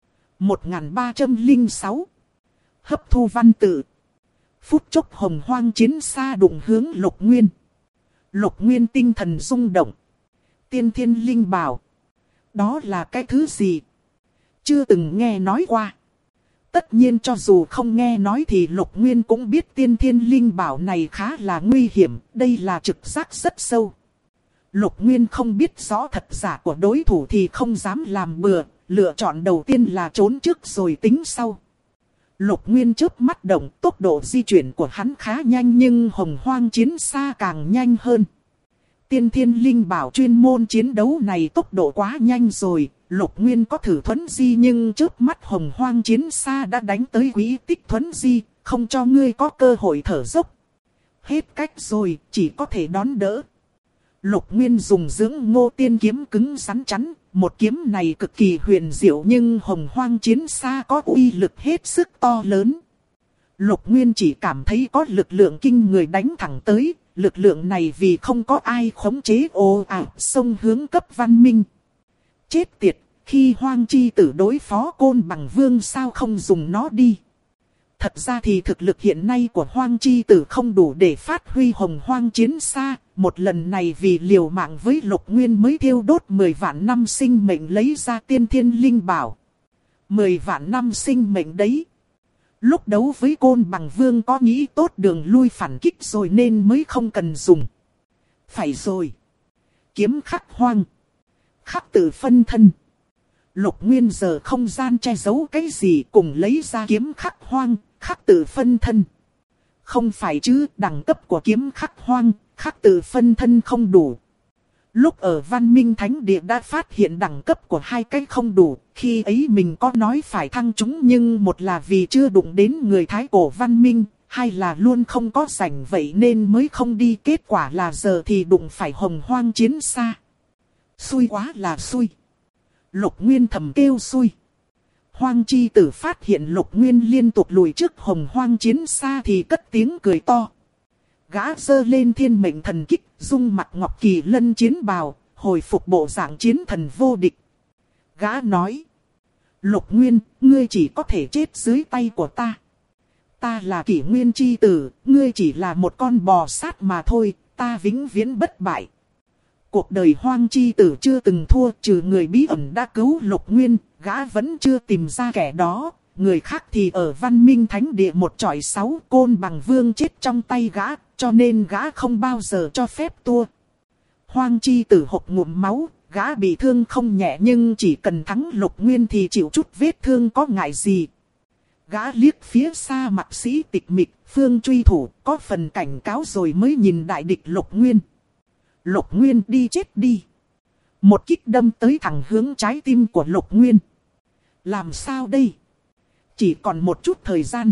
1306. Hấp thu văn tự. Phút chốc Hồng Hoang chiến xa đụng hướng Lục Nguyên. Lục Nguyên tinh thần rung động. Tiên thiên linh bảo. Đó là cái thứ gì? Chưa từng nghe nói qua. Tất nhiên cho dù không nghe nói thì Lục Nguyên cũng biết tiên thiên linh bảo này khá là nguy hiểm. Đây là trực giác rất sâu. Lục Nguyên không biết rõ thật giả của đối thủ thì không dám làm bừa. Lựa chọn đầu tiên là trốn trước rồi tính sau. Lục Nguyên chớp mắt động, tốc độ di chuyển của hắn khá nhanh nhưng Hồng Hoang chiến xa càng nhanh hơn. Tiên thiên linh bảo chuyên môn chiến đấu này tốc độ quá nhanh rồi. Lục Nguyên có thử thuấn di nhưng chớp mắt Hồng Hoang chiến xa đã đánh tới quỹ tích thuấn di, không cho ngươi có cơ hội thở dốc. Hết cách rồi, chỉ có thể đón đỡ. Lục Nguyên dùng dưỡng ngô tiên kiếm cứng rắn chắn. Một kiếm này cực kỳ huyền diệu nhưng Hồng Hoang chiến xa có uy lực hết sức to lớn. Lục Nguyên chỉ cảm thấy có lực lượng kinh người đánh thẳng tới. Lực lượng này vì không có ai khống chế ồ ạt xông hướng cấp văn minh. Chết tiệt, khi Hoang Chi Tử đối phó Côn Bằng Vương sao không dùng nó đi. Thật ra thì thực lực hiện nay của Hoang Chi Tử không đủ để phát huy Hồng Hoang chiến xa. Một lần này vì liều mạng với Lục Nguyên mới thiêu đốt 10 vạn năm sinh mệnh lấy ra tiên thiên linh bảo. 10 vạn năm sinh mệnh đấy. Lúc đấu với Côn Bằng Vương có nghĩ tốt đường lui phản kích rồi nên mới không cần dùng. Phải rồi. Kiếm khắc hoang. Khắc tự phân thân. Lục Nguyên giờ không gian che giấu cái gì cùng lấy ra kiếm khắc hoang, khắc tự phân thân. Không phải chứ, đẳng cấp của kiếm khắc hoang, khắc tự phân thân không đủ. Lúc ở Văn Minh Thánh Địa đã phát hiện đẳng cấp của hai cái không đủ, khi ấy mình có nói phải thăng chúng nhưng một là vì chưa đụng đến người Thái Cổ Văn Minh, hai là luôn không có rảnh vậy nên mới không đi, kết quả là giờ thì đụng phải Hồng Hoang Chiến Xa. Xui quá là xui. Lục Nguyên thầm kêu xui. Hoang Chi Tử phát hiện Lục Nguyên liên tục lùi trước Hồng Hoang Chiến Xa thì cất tiếng cười to. Gã giơ lên thiên mệnh thần kích, dung mặt ngọc kỳ lân chiến bào, hồi phục bộ dạng chiến thần vô địch. Gã nói. Lục Nguyên, ngươi chỉ có thể chết dưới tay của ta. Ta là Kỷ Nguyên Chi Tử, ngươi chỉ là một con bò sát mà thôi, ta vĩnh viễn bất bại. Cuộc đời Hoang Chi Tử chưa từng thua, trừ người bí ẩn đã cứu Lục Nguyên, gã vẫn chưa tìm ra kẻ đó. Người khác thì ở Văn Minh Thánh Địa một chọi 6, Côn Bằng Vương chết trong tay gã, cho nên gã không bao giờ cho phép thua. Hoang Chi Tử hộc ngụm máu, gã bị thương không nhẹ nhưng chỉ cần thắng Lục Nguyên thì chịu chút vết thương có ngại gì. Gã liếc phía xa mặt sĩ tịch mịch, phương truy thủ, có phần cảnh cáo rồi mới nhìn đại địch Lục Nguyên. Lục Nguyên đi chết đi. Một kích đâm tới thẳng hướng trái tim của Lục Nguyên. Làm sao đây? Chỉ còn một chút thời gian.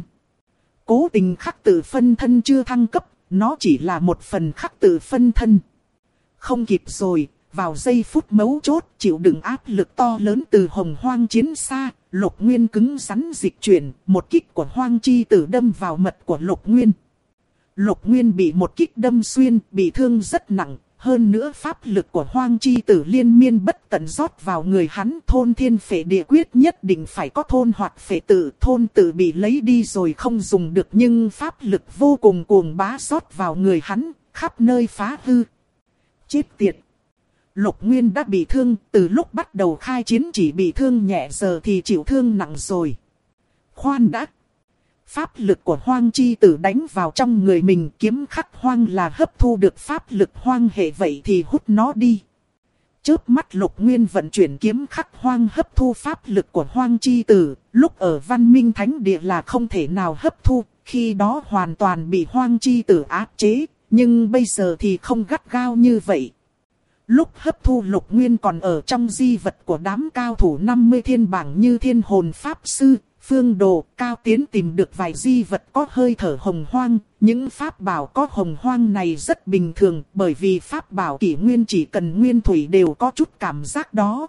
Cố tình khắc tự phân thân chưa thăng cấp, nó chỉ là một phần khắc tự phân thân. Không kịp rồi, vào giây phút mấu chốt chịu đựng áp lực to lớn từ Hồng Hoang Chiến Xa, Lục Nguyên cứng rắn dịch chuyển, một kích của Hoang Chi Tử đâm vào mật của Lục Nguyên. Lục Nguyên bị một kích đâm xuyên, bị thương rất nặng. Hơn nữa pháp lực của Hoang Chi Tử liên miên bất tận rót vào người hắn, thôn thiên phệ địa quyết nhất định phải có thôn hoạt phệ tử. Thôn tử bị lấy đi rồi không dùng được nhưng pháp lực vô cùng cuồng bá rót vào người hắn, khắp nơi phá hư. Chết tiệt! Lục Nguyên đã bị thương, từ lúc bắt đầu khai chiến chỉ bị thương nhẹ, giờ thì chịu thương nặng rồi. Khoan đã! Pháp lực của Hoang Chi Tử đánh vào trong người mình, kiếm khắc hoang là hấp thu được pháp lực hoang hệ, vậy thì hút nó đi. Chớp mắt Lục Nguyên vận chuyển kiếm khắc hoang hấp thu pháp lực của Hoang Chi Tử, lúc ở Văn Minh Thánh Địa là không thể nào hấp thu, khi đó hoàn toàn bị Hoang Chi Tử áp chế, nhưng bây giờ thì không gắt gao như vậy. Lúc hấp thu Lục Nguyên còn ở trong di vật của đám cao thủ 50 thiên bảng như Thiên Hồn Pháp Sư, Phương Đồ, Cao Tiến tìm được vài di vật có hơi thở hồng hoang. Những pháp bảo có hồng hoang này rất bình thường, bởi vì pháp bảo kỷ nguyên chỉ cần nguyên thủy đều có chút cảm giác đó.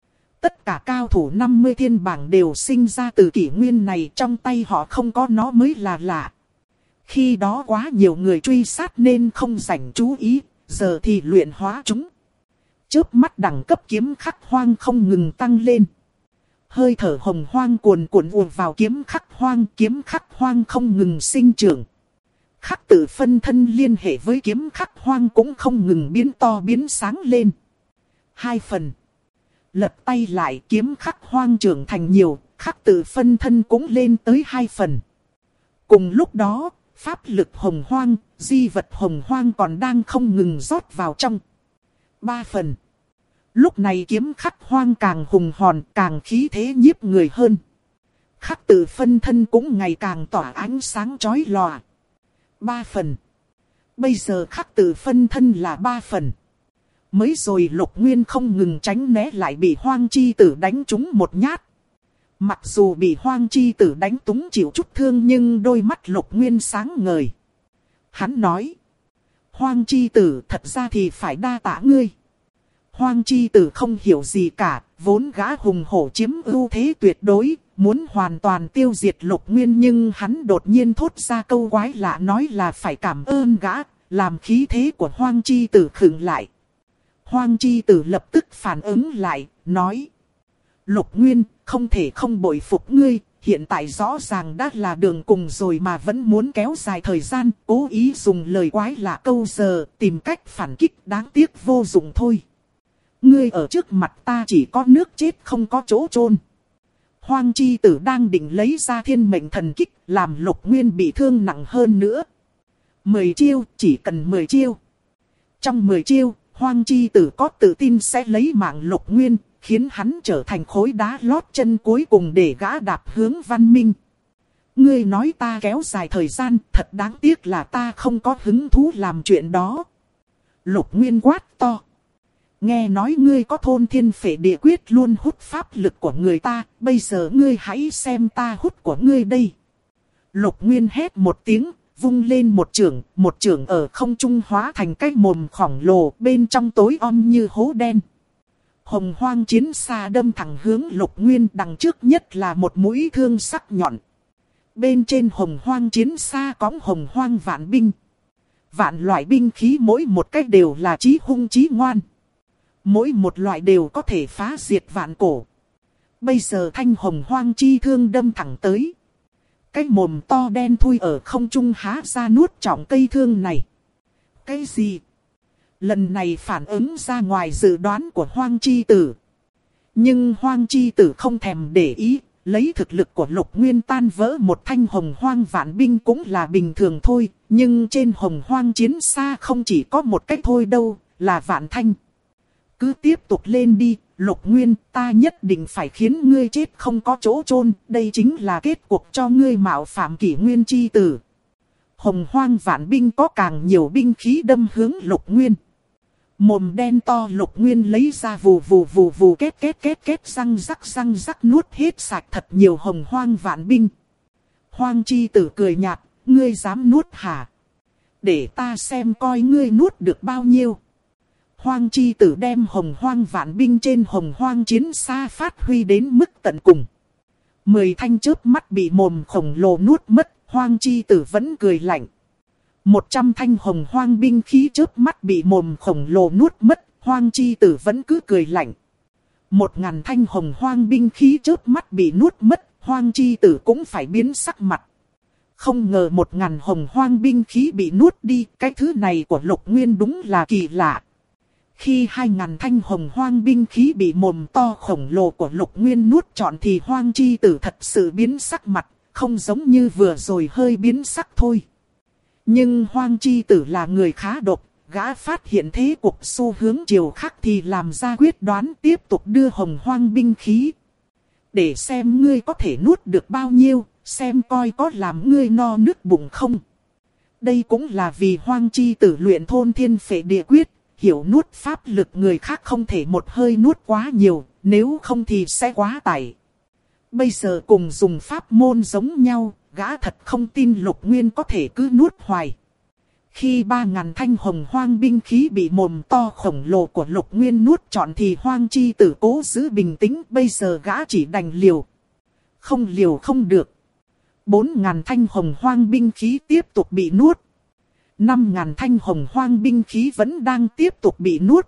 Tất cả cao thủ 50 thiên bảng đều sinh ra từ kỷ nguyên này, trong tay họ không có nó mới là lạ. Khi đó quá nhiều người truy sát nên không dành chú ý, giờ thì luyện hóa chúng. Chớp mắt đẳng cấp kiếm khắc hoang không ngừng tăng lên. Hơi thở hồng hoang cuồn cuộn ùa vào kiếm khắc hoang không ngừng sinh trưởng. Khắc tự phân thân liên hệ với kiếm khắc hoang cũng không ngừng biến to biến sáng lên. 2 phần. Lật tay lại kiếm khắc hoang trưởng thành nhiều, khắc tự phân thân cũng lên tới 2 phần. Cùng lúc đó, pháp lực hồng hoang, di vật hồng hoang còn đang không ngừng rót vào trong. 3 phần. Lúc này kiếm khắc hoang càng hùng hồn, càng khí thế nhiếp người hơn. Khắc tự phân thân cũng ngày càng tỏa ánh sáng chói lòa. 3 phần. Bây giờ khắc tự phân thân là 3 phần. Mới rồi Lục Nguyên không ngừng tránh né lại bị Hoang Chi Tử đánh trúng một nhát. Mặc dù bị Hoang Chi Tử đánh túng chịu chút thương nhưng đôi mắt Lục Nguyên sáng ngời. Hắn nói. Hoang Chi Tử thật ra thì phải đa tạ ngươi. Hoang Chi Tử không hiểu gì cả, vốn gã hùng hổ chiếm ưu thế tuyệt đối, muốn hoàn toàn tiêu diệt Lục Nguyên nhưng hắn đột nhiên thốt ra câu quái lạ nói là phải cảm ơn gã, làm khí thế của Hoang Chi Tử khựng lại. Hoang Chi Tử lập tức phản ứng lại, nói. Lục Nguyên, không thể không bội phục ngươi, hiện tại rõ ràng đã là đường cùng rồi mà vẫn muốn kéo dài thời gian, cố ý dùng lời quái lạ câu giờ, tìm cách phản kích đáng tiếc vô dụng thôi. Ngươi ở trước mặt ta chỉ có nước chết không có chỗ chôn. Hoang Chi Tử đang định lấy ra thiên mệnh thần kích, làm Lục Nguyên bị thương nặng hơn nữa. 10 chiêu, chỉ cần 10 chiêu. Trong 10 chiêu, Hoang Chi Tử có tự tin sẽ lấy mạng Lục Nguyên, khiến hắn trở thành khối đá lót chân cuối cùng để gã đạp hướng văn minh. Ngươi nói ta kéo dài thời gian, thật đáng tiếc là ta không có hứng thú làm chuyện đó. Lục Nguyên quát to. nghe nói ngươi có thôn thiên phệ địa quyết luôn hút pháp lực của người ta, bây giờ ngươi hãy xem ta hút của ngươi đây. Lục Nguyên hét một tiếng, vung lên một chưởng ở không trung hóa thành cái mồm khổng lồ, bên trong tối om như hố đen. Hồng hoang chiến xa đâm thẳng hướng Lục Nguyên, đằng trước nhất là một mũi thương sắc nhọn. Bên trên hồng hoang chiến xa cõng hồng hoang vạn binh. Vạn loại binh khí mỗi một cách đều là chí hung chí ngoan. Mỗi một loại đều có thể phá diệt vạn cổ. Bây giờ thanh hồng hoang chi thương đâm thẳng tới. Cái mồm to đen thui ở không trung há ra nuốt trọn cây thương này. Cái gì? Lần này phản ứng ra ngoài dự đoán của Hoang Chi Tử. Nhưng Hoang Chi Tử không thèm để ý, lấy thực lực của Lục Nguyên tan vỡ một thanh hồng hoang vạn binh cũng là bình thường thôi. Nhưng trên hồng hoang chiến xa không chỉ có một cách thôi đâu, là vạn thanh. Cứ tiếp tục lên đi, Lục Nguyên, ta nhất định phải khiến ngươi chết không có chỗ chôn, đây chính là kết cục cho ngươi mạo phạm kỷ nguyên chi tử. Hồng hoang vạn binh có càng nhiều binh khí đâm hướng Lục Nguyên. Mồm đen to Lục Nguyên lấy ra vù vù kết răng rắc nuốt hết sạch thật nhiều hồng hoang vạn binh. Hoang chi tử cười nhạt, ngươi dám nuốt hả? Để ta xem coi ngươi nuốt được bao nhiêu. Hoang chi tử đem hồng hoang vạn binh trên hồng hoang chiến xa phát huy đến mức tận cùng. 10 thanh chớp mắt bị mồm khổng lồ nuốt mất, Hoang chi tử vẫn cười lạnh. 100 thanh hồng hoang binh khí chớp mắt bị mồm khổng lồ nuốt mất, Hoang chi tử vẫn cứ cười lạnh. 1000 thanh hồng hoang binh khí chớp mắt bị nuốt mất, Hoang chi tử cũng phải biến sắc mặt. Không ngờ 1000 hồng hoang binh khí bị nuốt đi, cái thứ này của Lục Nguyên đúng là kỳ lạ. Khi 2000 thanh hồng hoang binh khí bị mồm to khổng lồ của Lục Nguyên nuốt trọn thì Hoang chi tử thật sự biến sắc mặt, không giống như vừa rồi hơi biến sắc thôi. Nhưng Hoang chi tử là người khá độc, gã phát hiện thế cục xu hướng chiều khác thì làm ra quyết đoán tiếp tục đưa hồng hoang binh khí. Để xem ngươi có thể nuốt được bao nhiêu, xem coi có làm ngươi no nước bụng không. Đây cũng là vì Hoang chi tử luyện thôn thiên phệ địa quyết. Hiểu nuốt pháp lực người khác không thể một hơi nuốt quá nhiều, nếu không thì sẽ quá tải. Bây giờ cùng dùng pháp môn giống nhau, gã thật không tin Lục Nguyên có thể cứ nuốt hoài. Khi 3000 thanh hồng hoang binh khí bị mồm to khổng lồ của Lục Nguyên nuốt trọn thì Hoang chi tử cố giữ bình tĩnh, bây giờ gã chỉ đành liều. Không liều không được. 4000 thanh hồng hoang binh khí tiếp tục bị nuốt. 5000 thanh hồng hoang binh khí vẫn đang tiếp tục bị nuốt.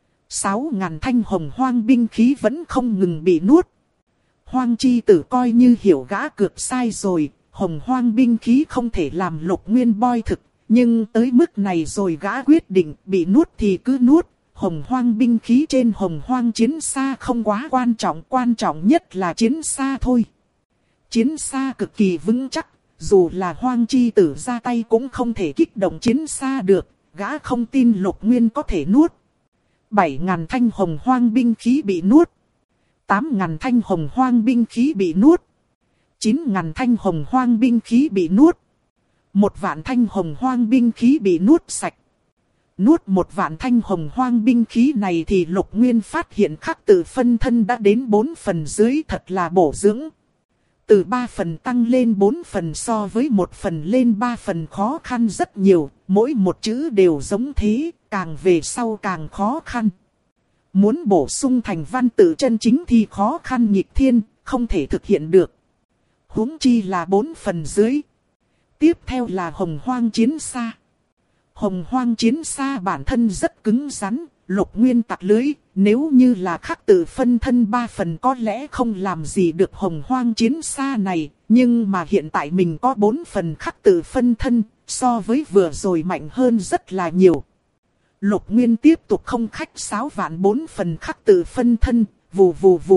6000 thanh hồng hoang binh khí vẫn không ngừng bị nuốt. Hoang chi tử coi như hiểu gã cược sai rồi, hồng hoang binh khí không thể làm Lục Nguyên boi thực. Nhưng tới mức này rồi gã quyết định bị nuốt thì cứ nuốt. Hồng hoang binh khí trên hồng hoang chiến xa không quá quan trọng nhất là chiến xa thôi. Chiến xa cực kỳ vững chắc. Dù là Hoang chi tử ra tay cũng không thể kích động chiến xa được, gã không tin Lục Nguyên có thể nuốt. 7000 thanh hồng hoang binh khí bị nuốt. 8000 thanh hồng hoang binh khí bị nuốt. 9000 thanh hồng hoang binh khí bị nuốt. 1.000.000 thanh hồng hoang binh khí bị nuốt sạch. Nuốt 1.000.000 thanh hồng hoang binh khí này thì Lục Nguyên phát hiện khắc tự phân thân đã đến 4 phần dưới, thật là bổ dưỡng. Từ 3 phần tăng lên 4 phần so với 1 phần lên 3 phần khó khăn rất nhiều, mỗi một chữ đều giống thế, càng về sau càng khó khăn. Muốn bổ sung thành văn tự chân chính thì khó khăn nghịch thiên, không thể thực hiện được. Huống chi là 4 phần dưới. Tiếp theo là hồng hoang chiến xa. Hồng hoang chiến xa bản thân rất cứng rắn, Lục Nguyên tặc lưới, nếu như là khắc tự phân thân 3 phần có lẽ không làm gì được hồng hoang chiến xa này, nhưng mà hiện tại mình có 4 phần khắc tự phân thân, so với vừa rồi mạnh hơn rất là nhiều. Lục Nguyên tiếp tục không khách sáo vạn 4 phần khắc tự phân thân, vù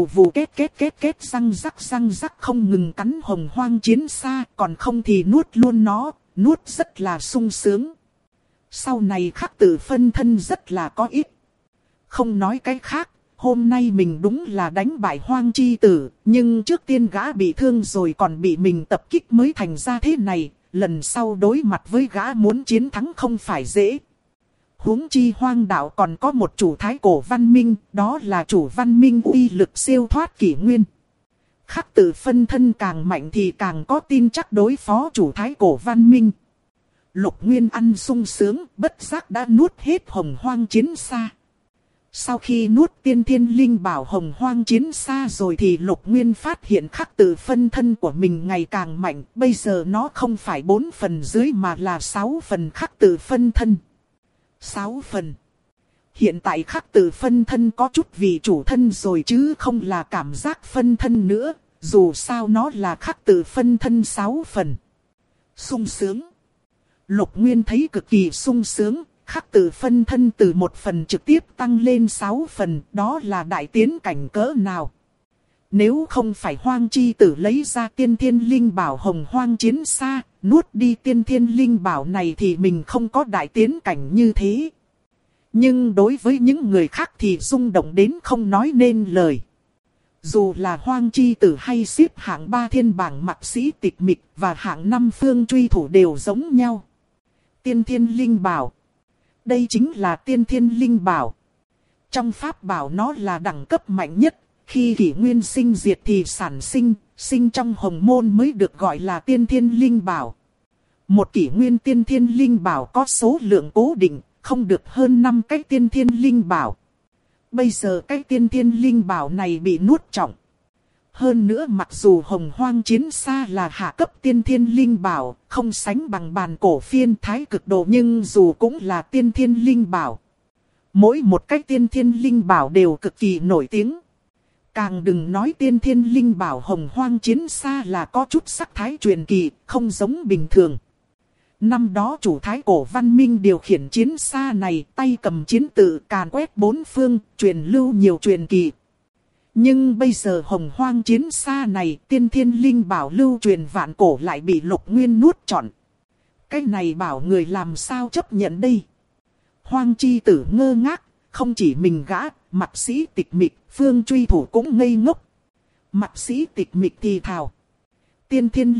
kết răng rắc không ngừng cắn hồng hoang chiến xa, còn không thì nuốt luôn nó, nuốt rất là sung sướng. Sau này khắc tự phân thân rất là có ít. Không nói cái khác, hôm nay mình đúng là đánh bại Hoang chi tử, nhưng trước tiên gã bị thương rồi còn bị mình tập kích mới thành ra thế này, lần sau đối mặt với gã muốn chiến thắng không phải dễ. Huống chi hoang đạo còn có một chủ thái cổ văn minh, đó là chủ văn minh uy lực siêu thoát kỷ nguyên. Khắc tự phân thân càng mạnh thì càng có tin chắc đối phó chủ thái cổ văn minh. Lục Nguyên ăn sung sướng, bất giác đã nuốt hết hồng hoang chiến xa. Sau khi nuốt tiên thiên linh bảo hồng hoang chiến xa rồi thì Lục Nguyên phát hiện khắc tự phân thân của mình ngày càng mạnh. Bây giờ nó không phải 4 phần dưới mà là 6 phần khắc tự phân thân. 6 phần. Hiện tại khắc tự phân thân có chút vị chủ thân rồi chứ không là cảm giác phân thân nữa. Dù sao nó là khắc tự phân thân 6 phần. Sung sướng. Lục Nguyên thấy cực kỳ sung sướng. Khắc tự phân thân từ 1 phần trực tiếp tăng lên 6 phần. Đó là đại tiến cảnh cỡ nào? Nếu không phải Hoang Chi Tử lấy ra tiên thiên linh bảo hồng hoang chiến xa, nuốt đi tiên thiên linh bảo này thì mình không có đại tiến cảnh như thế. Nhưng đối với những người khác thì rung động đến không nói nên lời. Dù là Hoang Chi Tử hay xếp hạng 3 thiên bảng mặc sĩ tịch mịch và hạng 5 phương truy thủ đều giống nhau. Tiên thiên linh bảo. Đây chính là tiên thiên linh bảo. Trong pháp bảo nó là đẳng cấp mạnh nhất. Khi kỷ nguyên sinh diệt thì sản sinh, sinh trong hồng môn mới được gọi là tiên thiên linh bảo. Một kỷ nguyên tiên thiên linh bảo có số lượng cố định, không được hơn 5 cái tiên thiên linh bảo. Bây giờ cái tiên thiên linh bảo này bị nuốt trọn. Hơn nữa mặc dù hồng hoang chiến xa là hạ cấp tiên thiên linh bảo, không sánh bằng bàn cổ phiên thái cực độ nhưng dù cũng là tiên thiên linh bảo. Mỗi một cái tiên thiên linh bảo đều cực kỳ nổi tiếng. Càng đừng nói tiên thiên linh bảo hồng hoang chiến xa là có chút sắc thái truyền kỳ, không giống bình thường. Năm đó chủ thái cổ văn minh điều khiển chiến xa này, tay cầm chiến tự càn quét 4 phương, truyền lưu nhiều truyền kỳ. Nhưng bây giờ hồng hoang chiến xa này, tiên thiên linh bảo lưu truyền vạn cổ lại bị Lục Nguyên nuốt trọn. Cái này bảo người làm sao chấp nhận đây? Hoang Chi Tử ngơ ngác, không chỉ mình gã, mặc sĩ tịch mịch, phương truy thủ cũng ngây ngốc. Mặc sĩ tịch mịch thì thào. Tiên thiên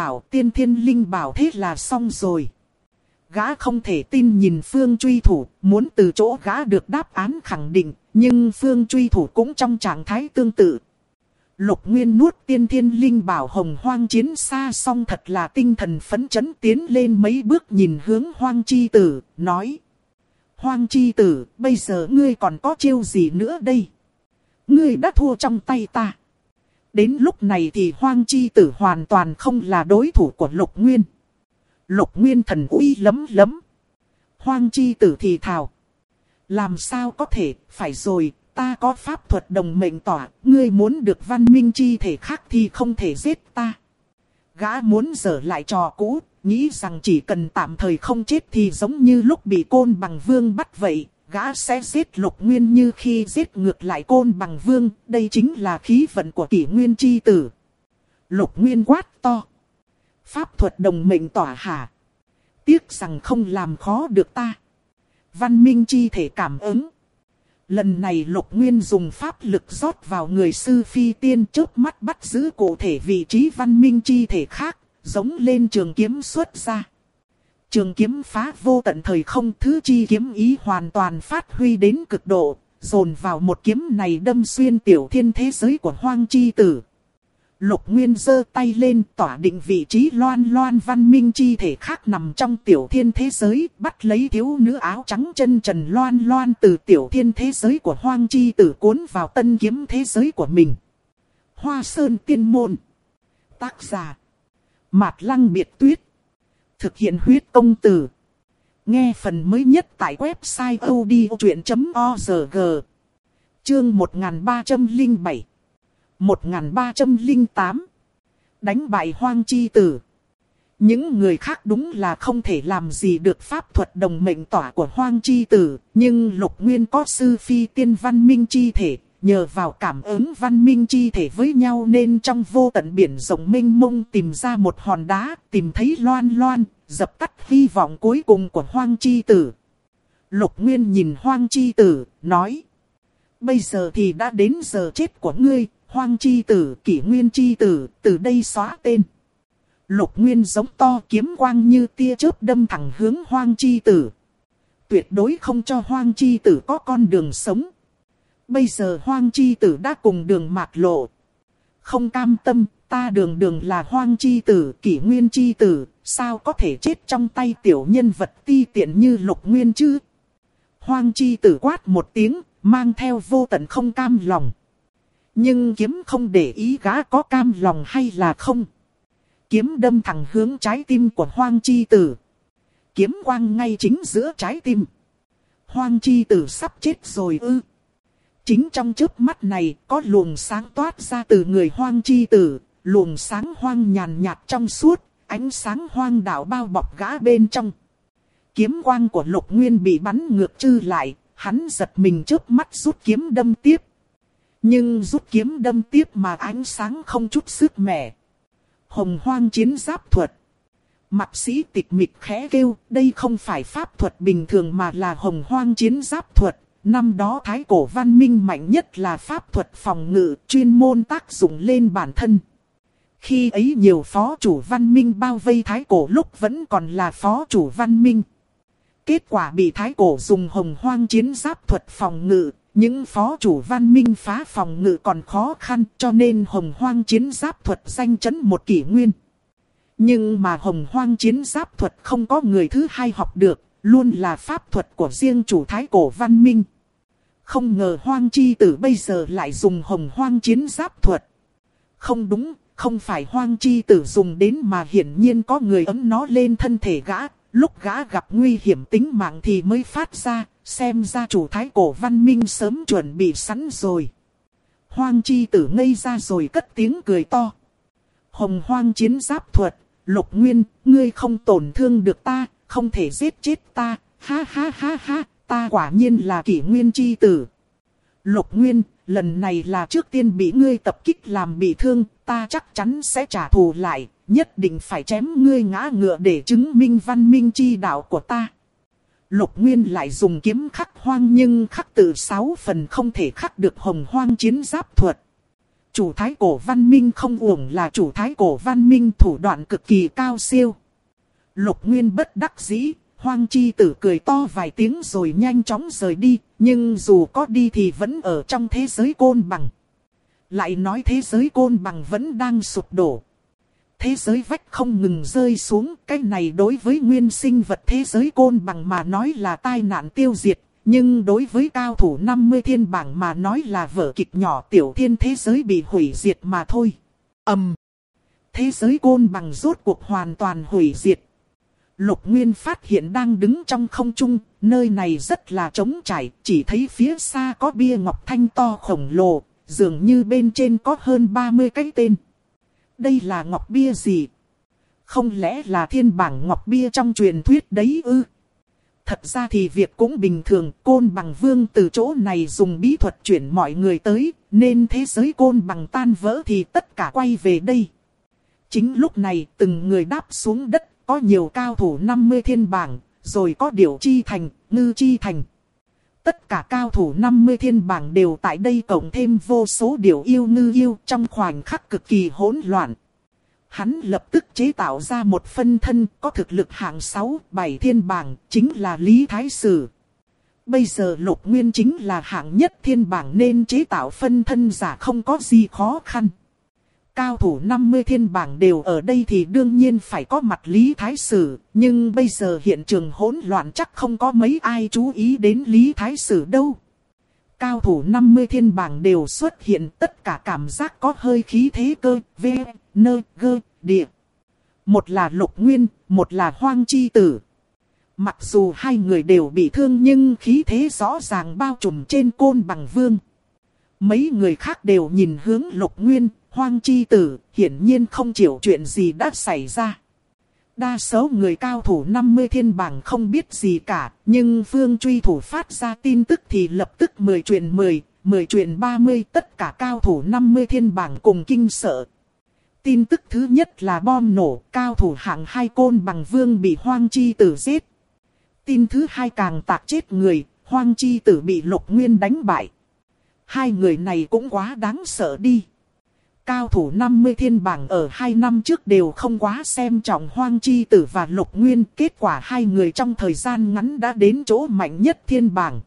linh bảo thế là xong rồi. Gã không thể tin nhìn phương truy thủ, muốn từ chỗ gã được đáp án khẳng định, nhưng phương truy thủ cũng trong trạng thái tương tự. Lục Nguyên nuốt tiên thiên linh bảo hồng hoang chiến xa xong thật là tinh thần phấn chấn tiến lên mấy bước nhìn hướng Hoang Chi Tử, nói. Hoang Chi Tử, bây giờ ngươi còn có chiêu gì nữa đây? Ngươi đã thua trong tay ta. Đến lúc này thì Hoang Chi Tử hoàn toàn không là đối thủ của Lục Nguyên. Lục Nguyên thần uy lấm lấm. Hoang Chi Tử thì thào. Làm sao có thể, phải rồi, ta có pháp thuật đồng mệnh tỏa, ngươi muốn được văn minh chi thể khác thì không thể giết ta. Gã muốn dở lại trò cũ, nghĩ rằng chỉ cần tạm thời không chết thì giống như lúc bị Côn Bằng Vương bắt vậy, gã sẽ giết Lục Nguyên như khi giết ngược lại Côn Bằng Vương, đây chính là khí vận của kỷ nguyên chi tử. Lục Nguyên quát to. Pháp thuật đồng mệnh tỏa hả? Tiếc rằng không làm khó được ta. Văn minh chi thể cảm ứng. Lần này Lục Nguyên dùng pháp lực rót vào người sư phi tiên, chớp mắt bắt giữ cụ thể vị trí văn minh chi thể khác, giống lên trường kiếm xuất ra. Trường kiếm phá vô tận thời không, thứ chi kiếm ý hoàn toàn phát huy đến cực độ, dồn vào một kiếm này đâm xuyên tiểu thiên thế giới của Hoang Chi Tử. Lục Nguyên giơ tay lên tỏa định vị trí loan văn minh chi thể khác nằm trong tiểu thiên thế giới, bắt lấy thiếu nữ áo trắng chân trần loan từ tiểu thiên thế giới của Hoang Chi Tử cuốn vào tân kiếm thế giới của mình. Hoa Sơn Tiên Môn. Tác giả Mạt Lăng Biệt Tuyết. Thực hiện huyết công từ. Nghe phần mới nhất tại website odchuyện.org. Chương 1307 1308. Đánh bại Hoang Chi Tử. Những người khác đúng là không thể làm gì được pháp thuật đồng mệnh tỏa của Hoang Chi Tử, nhưng Lục Nguyên có sư phi tiên văn minh chi thể, nhờ vào cảm ứng văn minh chi thể với nhau nên trong vô tận biển rộng mênh mông tìm ra một hòn đá, tìm thấy loan, dập tắt hy vọng cuối cùng của Hoang Chi Tử. Lục Nguyên nhìn Hoang Chi Tử, nói. Bây giờ thì đã đến giờ chết của ngươi, Hoang Chi Tử, Kỷ Nguyên Chi Tử, từ đây xóa tên. Lục Nguyên giống to, kiếm quang như tia chớp đâm thẳng hướng Hoang Chi Tử. tuyệt đối không cho Hoang Chi Tử có con đường sống. Bây giờ Hoang Chi Tử đã cùng đường mạt lộ. Không cam tâm, ta đường đường là Hoang Chi Tử, Kỷ Nguyên Chi Tử, sao có thể chết trong tay tiểu nhân vật ti tiện như Lục Nguyên chứ? Hoang Chi Tử quát một tiếng, mang theo vô tận không cam lòng. Nhưng kiếm không để ý gã có cam lòng hay là không. Kiếm đâm thẳng hướng trái tim của Hoang Chi Tử. Kiếm quang ngay chính giữa trái tim. Hoang Chi Tử sắp chết rồi ư? Chính trong chớp mắt này có luồng sáng toát ra từ người Hoang Chi Tử. Luồng sáng hoang nhàn nhạt trong suốt, ánh sáng hoang đạo bao bọc gã bên trong. Kiếm quang của Lục Nguyên bị bắn ngược trư lại, hắn giật mình chớp mắt rút kiếm đâm tiếp. Nhưng rút kiếm đâm tiếp mà ánh sáng không chút sức mẻ. Hồng Hoang chiến giáp thuật. Mạc Sĩ Tịch Mịch khẽ kêu, đây không phải pháp thuật bình thường mà là Hồng Hoang chiến giáp thuật. Năm đó thái cổ văn minh mạnh nhất là pháp thuật phòng ngự, chuyên môn tác dụng lên bản thân. Khi ấy nhiều phó chủ văn minh bao vây thái cổ lúc vẫn còn là phó chủ văn minh. Kết quả bị thái cổ dùng Hồng Hoang chiến giáp thuật phòng ngự. Những phó chủ văn minh phá phòng ngự còn khó khăn, cho nên Hồng Hoang chiến giáp thuật danh chấn một kỷ nguyên. Nhưng mà Hồng Hoang chiến giáp thuật không có người thứ hai học được, luôn là pháp thuật của riêng chủ thái cổ văn minh. Không ngờ Hoang Chi Tử bây giờ lại dùng Hồng Hoang chiến giáp thuật. Không đúng, không phải Hoang Chi Tử dùng đến mà hiển nhiên có người ấm nó lên thân thể gã. Lúc gã gặp nguy hiểm tính mạng thì mới phát ra, xem ra chủ thái cổ văn minh sớm chuẩn bị sẵn rồi. Hoang Chi Tử ngây ra rồi cất tiếng cười to. Hồng Hoang chiến giáp thuật, Lục Nguyên, ngươi không tổn thương được ta, không thể giết chết ta, ha ha ha ha, ta quả nhiên là Kỷ Nguyên Chi Tử. Lục Nguyên, lần này là trước tiên bị ngươi tập kích làm bị thương, ta chắc chắn sẽ trả thù lại. Nhất định phải chém ngươi ngã ngựa để chứng minh văn minh chi đạo của ta. Lục Nguyên lại dùng kiếm khắc hoang nhưng khắc từ 6 phần không thể khắc được Hồng Hoang chiến giáp thuật. Chủ thái cổ văn minh không uổng là chủ thái cổ văn minh, thủ đoạn cực kỳ cao siêu. Lục Nguyên bất đắc dĩ, Hoang Chi Tử cười to vài tiếng rồi nhanh chóng rời đi. Nhưng dù có đi thì vẫn ở trong thế giới côn bằng. Lại nói thế giới côn bằng vẫn đang sụp đổ. Thế giới vách không ngừng rơi xuống, cái này đối với nguyên sinh vật thế giới côn bằng mà nói là tai nạn tiêu diệt, nhưng đối với cao thủ 50 thiên bảng mà nói là vở kịch nhỏ tiểu thiên thế giới bị hủy diệt mà thôi. Thế giới côn bằng rốt cuộc hoàn toàn hủy diệt. Lục Nguyên phát hiện đang đứng trong không trung, nơi này rất là trống trải, chỉ thấy phía xa có bia ngọc thanh to khổng lồ, dường như bên trên có hơn 30 cái tên. Đây là ngọc bia gì? Không lẽ là thiên bảng ngọc bia trong truyền thuyết đấy ư? Thật ra thì việc cũng bình thường, Côn Bằng Vương từ chỗ này dùng bí thuật chuyển mọi người tới, nên thế giới Côn Bằng tan vỡ thì tất cả quay về đây. Chính lúc này từng người đáp xuống đất, có nhiều cao thủ 50 thiên bảng, rồi có Điểu Chi Thành, Ngư Chi Thành. Tất cả cao thủ 50 thiên bảng đều tại đây, cộng thêm vô số điểu yêu ngư yêu, trong khoảnh khắc cực kỳ hỗn loạn. Hắn lập tức chế tạo ra một phân thân có thực lực hạng 6, 7 thiên bảng, chính là Lý Thái Sử. Bây giờ Lục Nguyên chính là hạng nhất thiên bảng nên chế tạo phân thân giả không có gì khó khăn. Cao thủ 50 thiên bảng đều ở đây thì đương nhiên phải có mặt Lý Thái Sử, nhưng bây giờ hiện trường hỗn loạn chắc không có mấy ai chú ý đến Lý Thái Sử đâu. Cao thủ 50 thiên bảng đều xuất hiện, tất cả cảm giác có hơi khí thế cơ, v, nơ, gơ, địa. Một là Lục Nguyên, một là Hoang Chi Tử. Mặc dù hai người đều bị thương nhưng khí thế rõ ràng bao trùm trên Côn Bằng Vương. Mấy người khác đều nhìn hướng Lục Nguyên, Hoang Chi Tử, hiển nhiên không chịu chuyện gì đã xảy ra. Đa số người cao thủ 50 thiên bảng không biết gì cả, nhưng Phương truy thủ phát ra tin tức thì lập tức 10 truyền 10, 10 truyền 30, tất cả cao thủ 50 thiên bảng cùng kinh sợ. Tin tức thứ nhất là bom nổ, cao thủ hạng 2 Côn Bằng Vương bị Hoang Chi Tử giết. Tin thứ hai càng tạc chết người, Hoang Chi Tử bị Lục Nguyên đánh bại. Hai người này cũng quá đáng sợ đi. Cao thủ 50 thiên bảng ở 2 năm trước đều không quá xem trọng Hoang Chi Tử và Lục Nguyên. Kết quả hai người trong thời gian ngắn đã đến chỗ mạnh nhất thiên bảng.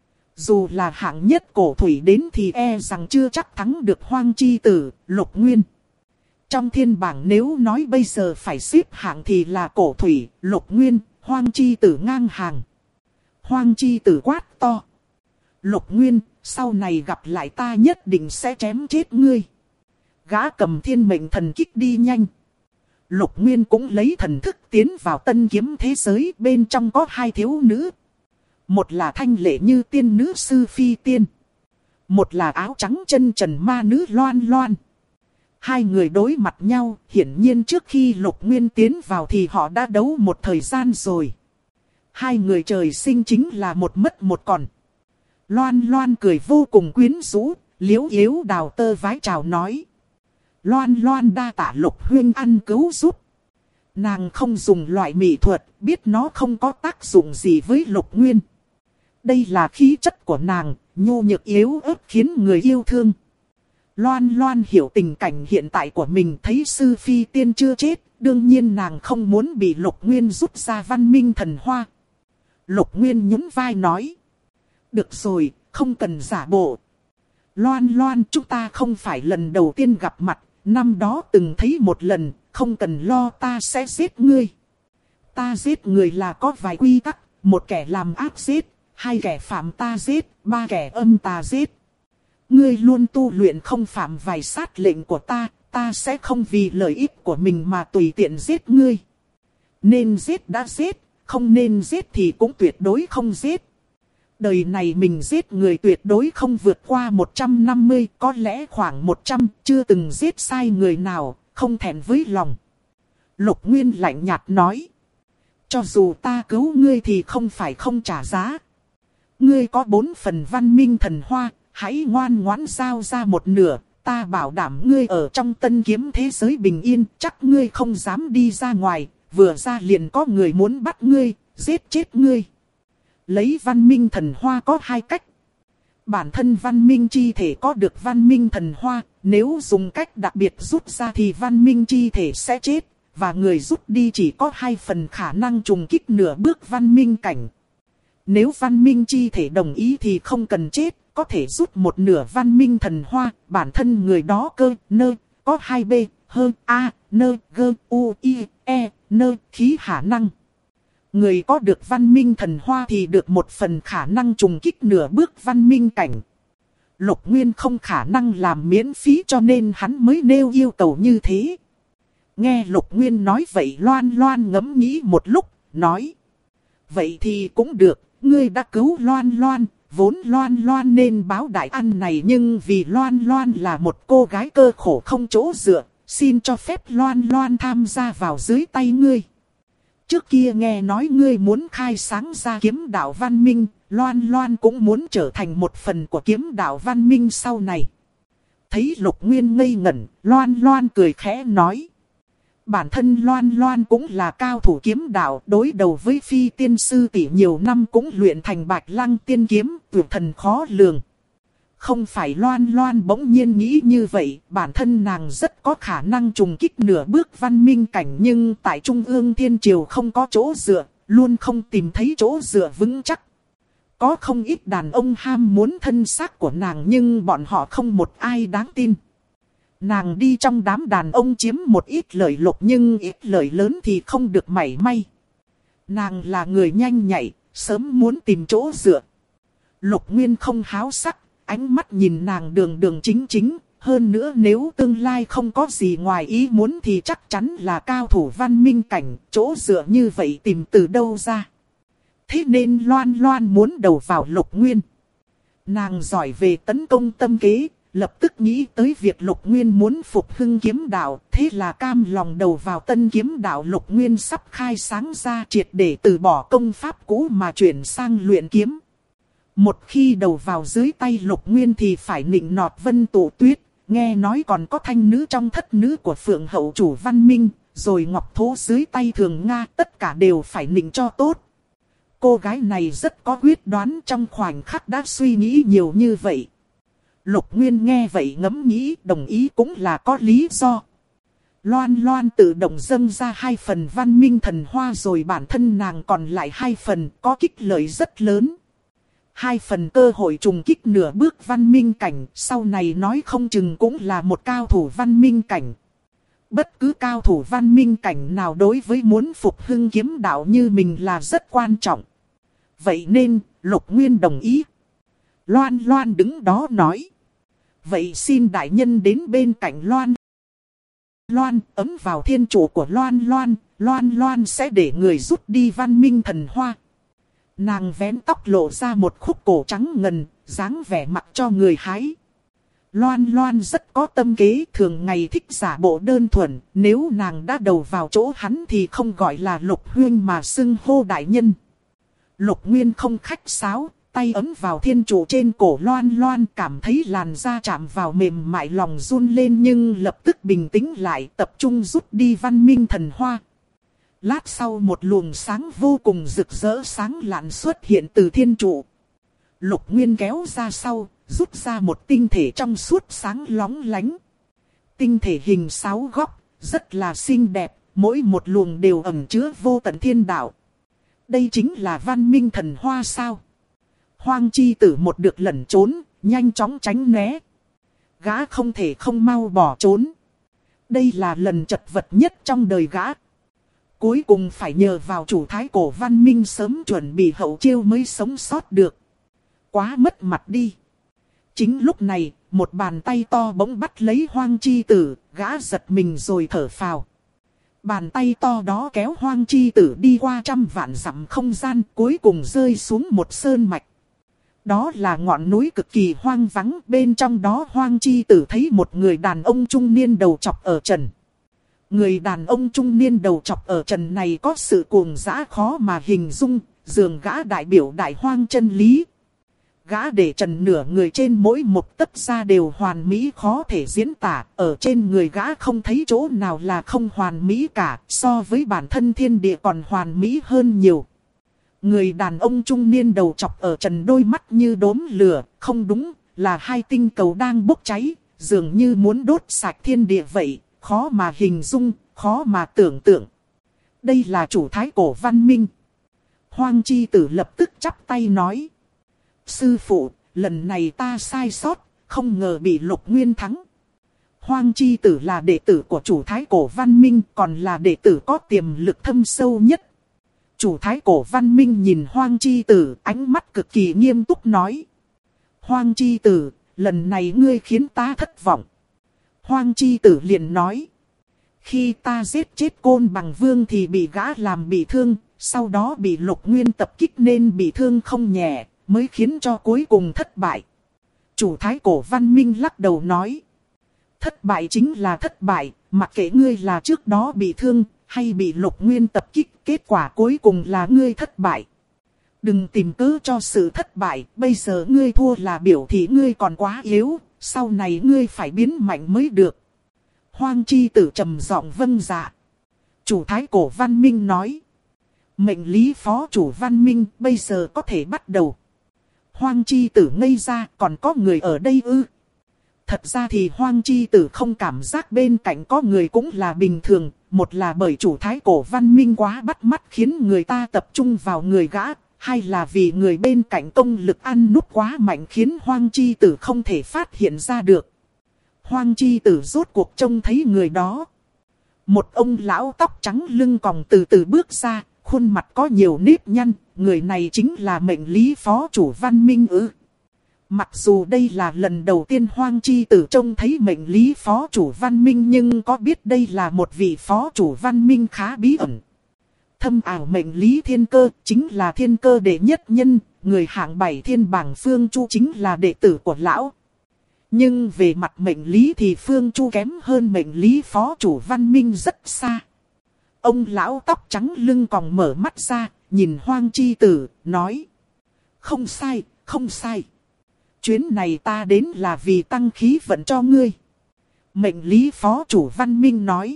Dù là hạng nhất cổ thủy đến thì e rằng chưa chắc thắng được Hoang Chi Tử, Lục Nguyên. Trong thiên bảng nếu nói bây giờ phải xếp hạng thì là cổ thủy, Lục Nguyên, Hoang Chi Tử ngang hàng. Hoang Chi Tử quát to: Lục Nguyên, sau này gặp lại ta nhất định sẽ chém chết ngươi. Gã cầm thiên mệnh thần kích đi nhanh. Lục Nguyên cũng lấy thần thức tiến vào tân kiếm thế giới, bên trong có hai thiếu nữ. Một là thanh lệ như tiên nữ Sư Phi Tiên. Một là áo trắng chân trần ma nữ Loan Loan. Hai người đối mặt nhau, hiển nhiên trước khi Lục Nguyên tiến vào thì họ đã đấu một thời gian rồi. Hai người trời sinh chính là một mất một còn. Loan Loan cười vô cùng quyến rũ, liếu yếu đào tơ vái chào nói: Loan Loan đa tạ Lục huynh ăn cứu giúp. Nàng không dùng loại mỹ thuật, biết nó không có tác dụng gì với Lục Nguyên. Đây là khí chất của nàng, nhô nhược yếu ớt khiến người yêu thương. Loan Loan hiểu tình cảnh hiện tại của mình, thấy Sư Phi Tiên chưa chết, đương nhiên nàng không muốn bị Lục Nguyên rút ra văn minh thần hoa. Lục Nguyên nhún vai nói: Được rồi, không cần giả bộ. Loan Loan, chúng ta không phải lần đầu tiên gặp mặt, năm đó từng thấy một lần, không cần lo, ta sẽ giết ngươi. Ta giết người là có vài quy tắc, một kẻ làm ác giết, hai kẻ phạm ta giết, ba kẻ âm ta giết. Ngươi luôn tu luyện không phạm vài sát lệnh của ta, ta sẽ không vì lợi ích của mình mà tùy tiện giết ngươi. Nên giết đã giết, không nên giết thì cũng tuyệt đối không giết. Đời này mình giết người tuyệt đối không vượt qua 150, có lẽ khoảng 100, chưa từng giết sai người nào, không thẹn với lòng. Lục Nguyên lạnh nhạt nói: Cho dù ta cứu ngươi thì không phải không trả giá. Ngươi có 4 phần văn minh thần hoa, hãy ngoan ngoãn giao ra một nửa, ta bảo đảm ngươi ở trong tân kiếm thế giới bình yên, chắc ngươi không dám đi ra ngoài, vừa ra liền có người muốn bắt ngươi, giết chết ngươi. Lấy văn minh thần hoa có hai cách. Bản thân văn minh chi thể có được văn minh thần hoa, nếu dùng cách đặc biệt rút ra thì văn minh chi thể sẽ chết, và người rút đi chỉ có 2 phần khả năng trùng kích nửa bước văn minh cảnh. Nếu văn minh chi thể đồng ý thì không cần chết, có thể rút một nửa văn minh thần hoa, bản thân người đó cơ, nơ, có 2B, hơn A, nơ, gơ, U, I, E, nơ, khí khả năng. Người có được văn minh thần hoa thì được 1 phần khả năng trùng kích nửa bước văn minh cảnh. Lục Nguyên không khả năng làm miễn phí cho nên hắn mới nêu yêu cầu như thế. Nghe Lục Nguyên nói vậy, Loan Loan ngẫm nghĩ một lúc, nói: Vậy thì cũng được, ngươi đã cứu Loan Loan, vốn Loan Loan nên báo đại ân này, nhưng vì Loan Loan là một cô gái cơ khổ không chỗ dựa, xin cho phép Loan Loan tham gia vào dưới tay ngươi. Trước kia nghe nói ngươi muốn khai sáng ra kiếm đạo văn minh, Loan Loan cũng muốn trở thành một phần của kiếm đạo văn minh sau này. Thấy Lục Nguyên ngây ngẩn, Loan Loan cười khẽ nói: Bản thân Loan Loan cũng là cao thủ kiếm đạo, đối đầu với Phi Tiên sư tỷ nhiều năm cũng luyện thành Bạch Lăng tiên kiếm, tuyệt thần khó lường. Không phải Loan Loan bỗng nhiên nghĩ như vậy, bản thân nàng rất có khả năng trùng kích nửa bước văn minh cảnh, nhưng tại Trung ương Thiên Triều không có chỗ dựa, luôn không tìm thấy chỗ dựa vững chắc. Có không ít đàn ông ham muốn thân xác của nàng nhưng bọn họ không một ai đáng tin. Nàng đi trong đám đàn ông chiếm một ít lợi lộc nhưng ít lợi lớn thì không được mảy may. Nàng là người nhanh nhạy, sớm muốn tìm chỗ dựa. Lục Nguyên không háo sắc, ánh mắt nhìn nàng đường đường chính chính. Hơn nữa nếu tương lai không có gì ngoài ý muốn thì chắc chắn là cao thủ văn minh cảnh, chỗ dựa như vậy tìm từ đâu ra. Thế nên Loan Loan muốn đầu vào Lục Nguyên. Nàng giỏi về tấn công tâm kế, lập tức nghĩ tới việc Lục Nguyên muốn phục hưng kiếm đạo, thế là cam lòng đầu vào tân kiếm đạo Lục Nguyên sắp khai sáng ra, triệt để từ bỏ công pháp cũ mà chuyển sang luyện kiếm. Một khi đầu vào dưới tay Lục Nguyên thì phải nịnh nọt Vân Tụ Tuyết, nghe nói còn có thanh nữ trong thất nữ của Phượng hậu chủ Văn Minh, rồi Ngọc Thố dưới tay Thường Nga, tất cả đều phải nịnh cho tốt. Cô gái này rất có quyết đoán, trong khoảnh khắc đã suy nghĩ nhiều như vậy. Lục Nguyên nghe vậy ngẫm nghĩ, đồng ý cũng là có lý do. Loan Loan tự động dâng ra 2 phần văn minh thần hoa, rồi bản thân nàng còn lại 2 phần, có kích lợi rất lớn. 2 phần cơ hội trùng kích nửa bước văn minh cảnh, sau này nói không chừng cũng là một cao thủ văn minh cảnh. Bất cứ cao thủ văn minh cảnh nào đối với muốn phục hưng kiếm đạo như mình là rất quan trọng. Vậy nên, Lục Nguyên đồng ý. Loan Loan đứng đó nói. Vậy xin đại nhân đến bên cạnh Loan Loan, ấm vào thiên chủ của Loan Loan, Loan Loan sẽ để người rút đi văn minh thần hoa. Nàng vén tóc lộ ra một khúc cổ trắng ngần, dáng vẻ mặt cho người hái. Loan Loan rất có tâm kế, thường ngày thích giả bộ đơn thuần, nếu nàng đã đầu vào chỗ hắn thì không gọi là Lục Huyên mà xưng hô đại nhân. Lục Nguyên không khách sáo, tay ấm vào thiên trụ trên cổ Loan Loan, cảm thấy làn da chạm vào mềm mại, lòng run lên nhưng lập tức bình tĩnh lại, tập trung rút đi văn minh thần hoa. Lát sau một luồng sáng vô cùng rực rỡ sáng lạn xuất hiện từ thiên trụ. Lục Nguyên kéo ra sau, rút ra một tinh thể trong suốt sáng lóng lánh. Tinh thể hình 6 góc, rất là xinh đẹp, mỗi một luồng đều ẩn chứa vô tận thiên đạo. Đây chính là văn minh thần hoa sao? Hoang chi tử một được lẩn trốn, nhanh chóng tránh né. Gã không thể không mau bỏ trốn. Đây là lần chật vật nhất trong đời gã. Cuối cùng phải nhờ vào chủ thái cổ văn minh sớm chuẩn bị hậu chiêu mới sống sót được. Quá mất mặt đi. Chính lúc này, một bàn tay to bỗng bắt lấy Hoang chi tử, gã giật mình rồi thở phào. Bàn tay to đó kéo Hoang chi tử đi qua trăm vạn dặm không gian, cuối cùng rơi xuống một sơn mạch. Đó là ngọn núi cực kỳ hoang vắng, bên trong đó Hoang chi tử thấy một người đàn ông trung niên đầu chọc ở trần. Người đàn ông trung niên đầu chọc ở trần này có sự cuồng dã khó mà hình dung, dường gã đại biểu đại hoang chân lý. Gã để trần nửa người trên mỗi một tấc da đều hoàn mỹ khó thể diễn tả, ở trên người gã không thấy chỗ nào là không hoàn mỹ cả, so với bản thân thiên địa còn hoàn mỹ hơn nhiều. Người đàn ông trung niên đầu chọc ở trần đôi mắt như đốm lửa, không đúng, là 2 tinh cầu đang bốc cháy, dường như muốn đốt sạch thiên địa vậy, khó mà hình dung, khó mà tưởng tượng. Đây là chủ thái cổ văn minh. Hoang chi tử lập tức chắp tay nói. Sư phụ, lần này ta sai sót, không ngờ bị Lục Nguyên thắng. Hoang chi tử là đệ tử của chủ thái cổ văn minh, còn là đệ tử có tiềm lực thâm sâu nhất. Chủ thái cổ văn minh nhìn Hoang chi tử, ánh mắt cực kỳ nghiêm túc nói. Hoang chi tử, lần này ngươi khiến ta thất vọng. Hoang chi tử liền nói. Khi ta giết chết Côn Bằng Vương thì bị gã làm bị thương, sau đó bị Lục Nguyên tập kích nên bị thương không nhẹ, mới khiến cho cuối cùng thất bại. Chủ thái cổ văn minh lắc đầu nói. Thất bại chính là thất bại, mặc kệ ngươi là trước đó bị thương, hay bị Lục Nguyên tập kích, kết quả cuối cùng là ngươi thất bại. Đừng tìm cớ cho sự thất bại, bây giờ ngươi thua là biểu thị ngươi còn quá yếu, sau này ngươi phải biến mạnh mới được. Hoang chi tử trầm giọng vâng dạ. Chủ thái cổ văn minh nói. Mệnh lý phó chủ văn minh bây giờ có thể bắt đầu. Hoang chi tử ngây ra, còn có người ở đây ư? Thật ra thì Hoang chi tử không cảm giác bên cạnh có người cũng là bình thường. Một là bởi chủ thái cổ văn minh quá bắt mắt khiến người ta tập trung vào người gã. Hai là vì người bên cạnh công lực ăn núp quá mạnh khiến Hoang chi tử không thể phát hiện ra được. Hoang chi tử rốt cuộc trông thấy người đó. Một ông lão tóc trắng lưng còng từ từ bước ra, khuôn mặt có nhiều nếp nhăn, người này chính là mệnh lý phó chủ văn minh ư. Mặc dù đây là lần đầu tiên Hoang chi tử trông thấy mệnh lý phó chủ văn minh nhưng có biết đây là một vị phó chủ văn minh khá bí ẩn. Thâm ảo mệnh lý thiên cơ chính là thiên cơ đệ nhất nhân, người hạng 7 thiên bảng Phương Chu chính là đệ tử của lão. Nhưng về mặt mệnh lý thì Phương Chu kém hơn mệnh lý phó chủ văn minh rất xa. Ông lão tóc trắng lưng còng mở mắt ra, nhìn Hoang chi tử, nói. Không sai, không sai. Chuyến này ta đến là vì tăng khí vận cho ngươi. Mệnh lý phó chủ văn minh nói.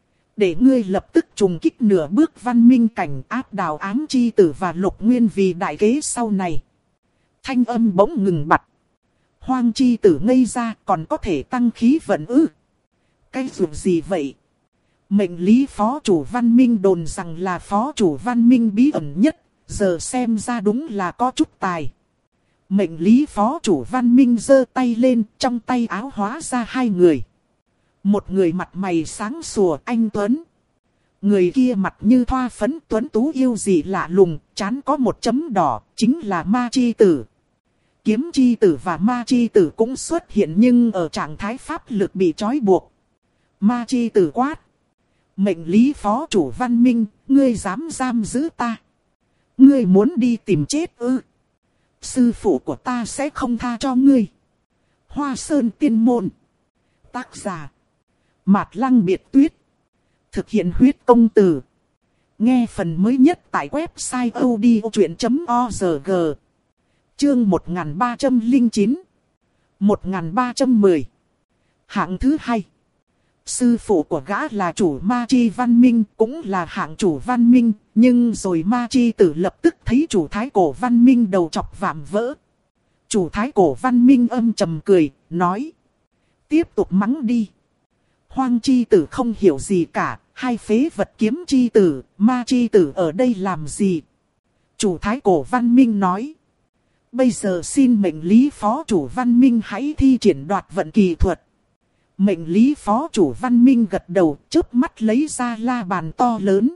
Để ngươi lập tức trùng kích nửa bước văn minh cảnh áp đảo ám chi tử và Lục Nguyên vì đại kế sau này. Thanh âm bỗng ngừng bặt. Hoang chi tử ngây ra, còn có thể tăng khí vận ư? Cái dù gì vậy? Mệnh lý phó chủ văn minh đồn rằng là phó chủ văn minh bí ẩn nhất, giờ xem ra đúng là có chút tài. Mệnh lý phó chủ văn minh giơ tay lên, trong tay áo hóa ra hai người. Một người mặt mày sáng sủa anh Tuấn. Người kia mặt như thoa phấn tuấn tú yêu dị lạ lùng, trán có một chấm đỏ, chính là ma chi tử. Kiếm chi tử và ma chi tử cũng xuất hiện nhưng ở trạng thái pháp lực bị trói buộc. Ma chi tử quát. Mệnh lý phó chủ văn minh, ngươi dám giam giữ ta. Ngươi muốn đi tìm chết ư? Sư phụ của ta sẽ không tha cho ngươi. Hoa Sơn Tiên Môn. Tác giả. Mạt Lăng Biệt Tuyết. Thực hiện huyết công từ. Nghe phần mới nhất tại website odchuyện.org. Chương 1309. 1310. Hạng thứ hai. Sư phụ của gã là chủ ma chi văn minh, cũng là hạng chủ văn minh, nhưng rồi ma chi tử lập tức thấy chủ thái cổ văn minh đầu chọc vạm vỡ. Chủ thái cổ văn minh âm trầm cười, nói. Tiếp tục mắng đi. Hoang chi tử không hiểu gì cả, hai phế vật kiếm chi tử, ma chi tử ở đây làm gì? Chủ thái cổ văn minh nói. Bây giờ xin mệnh lý phó chủ văn minh hãy thi triển đoạt vận kỳ thuật. Mệnh lý phó chủ văn minh gật đầu, chớp mắt lấy ra la bàn to lớn.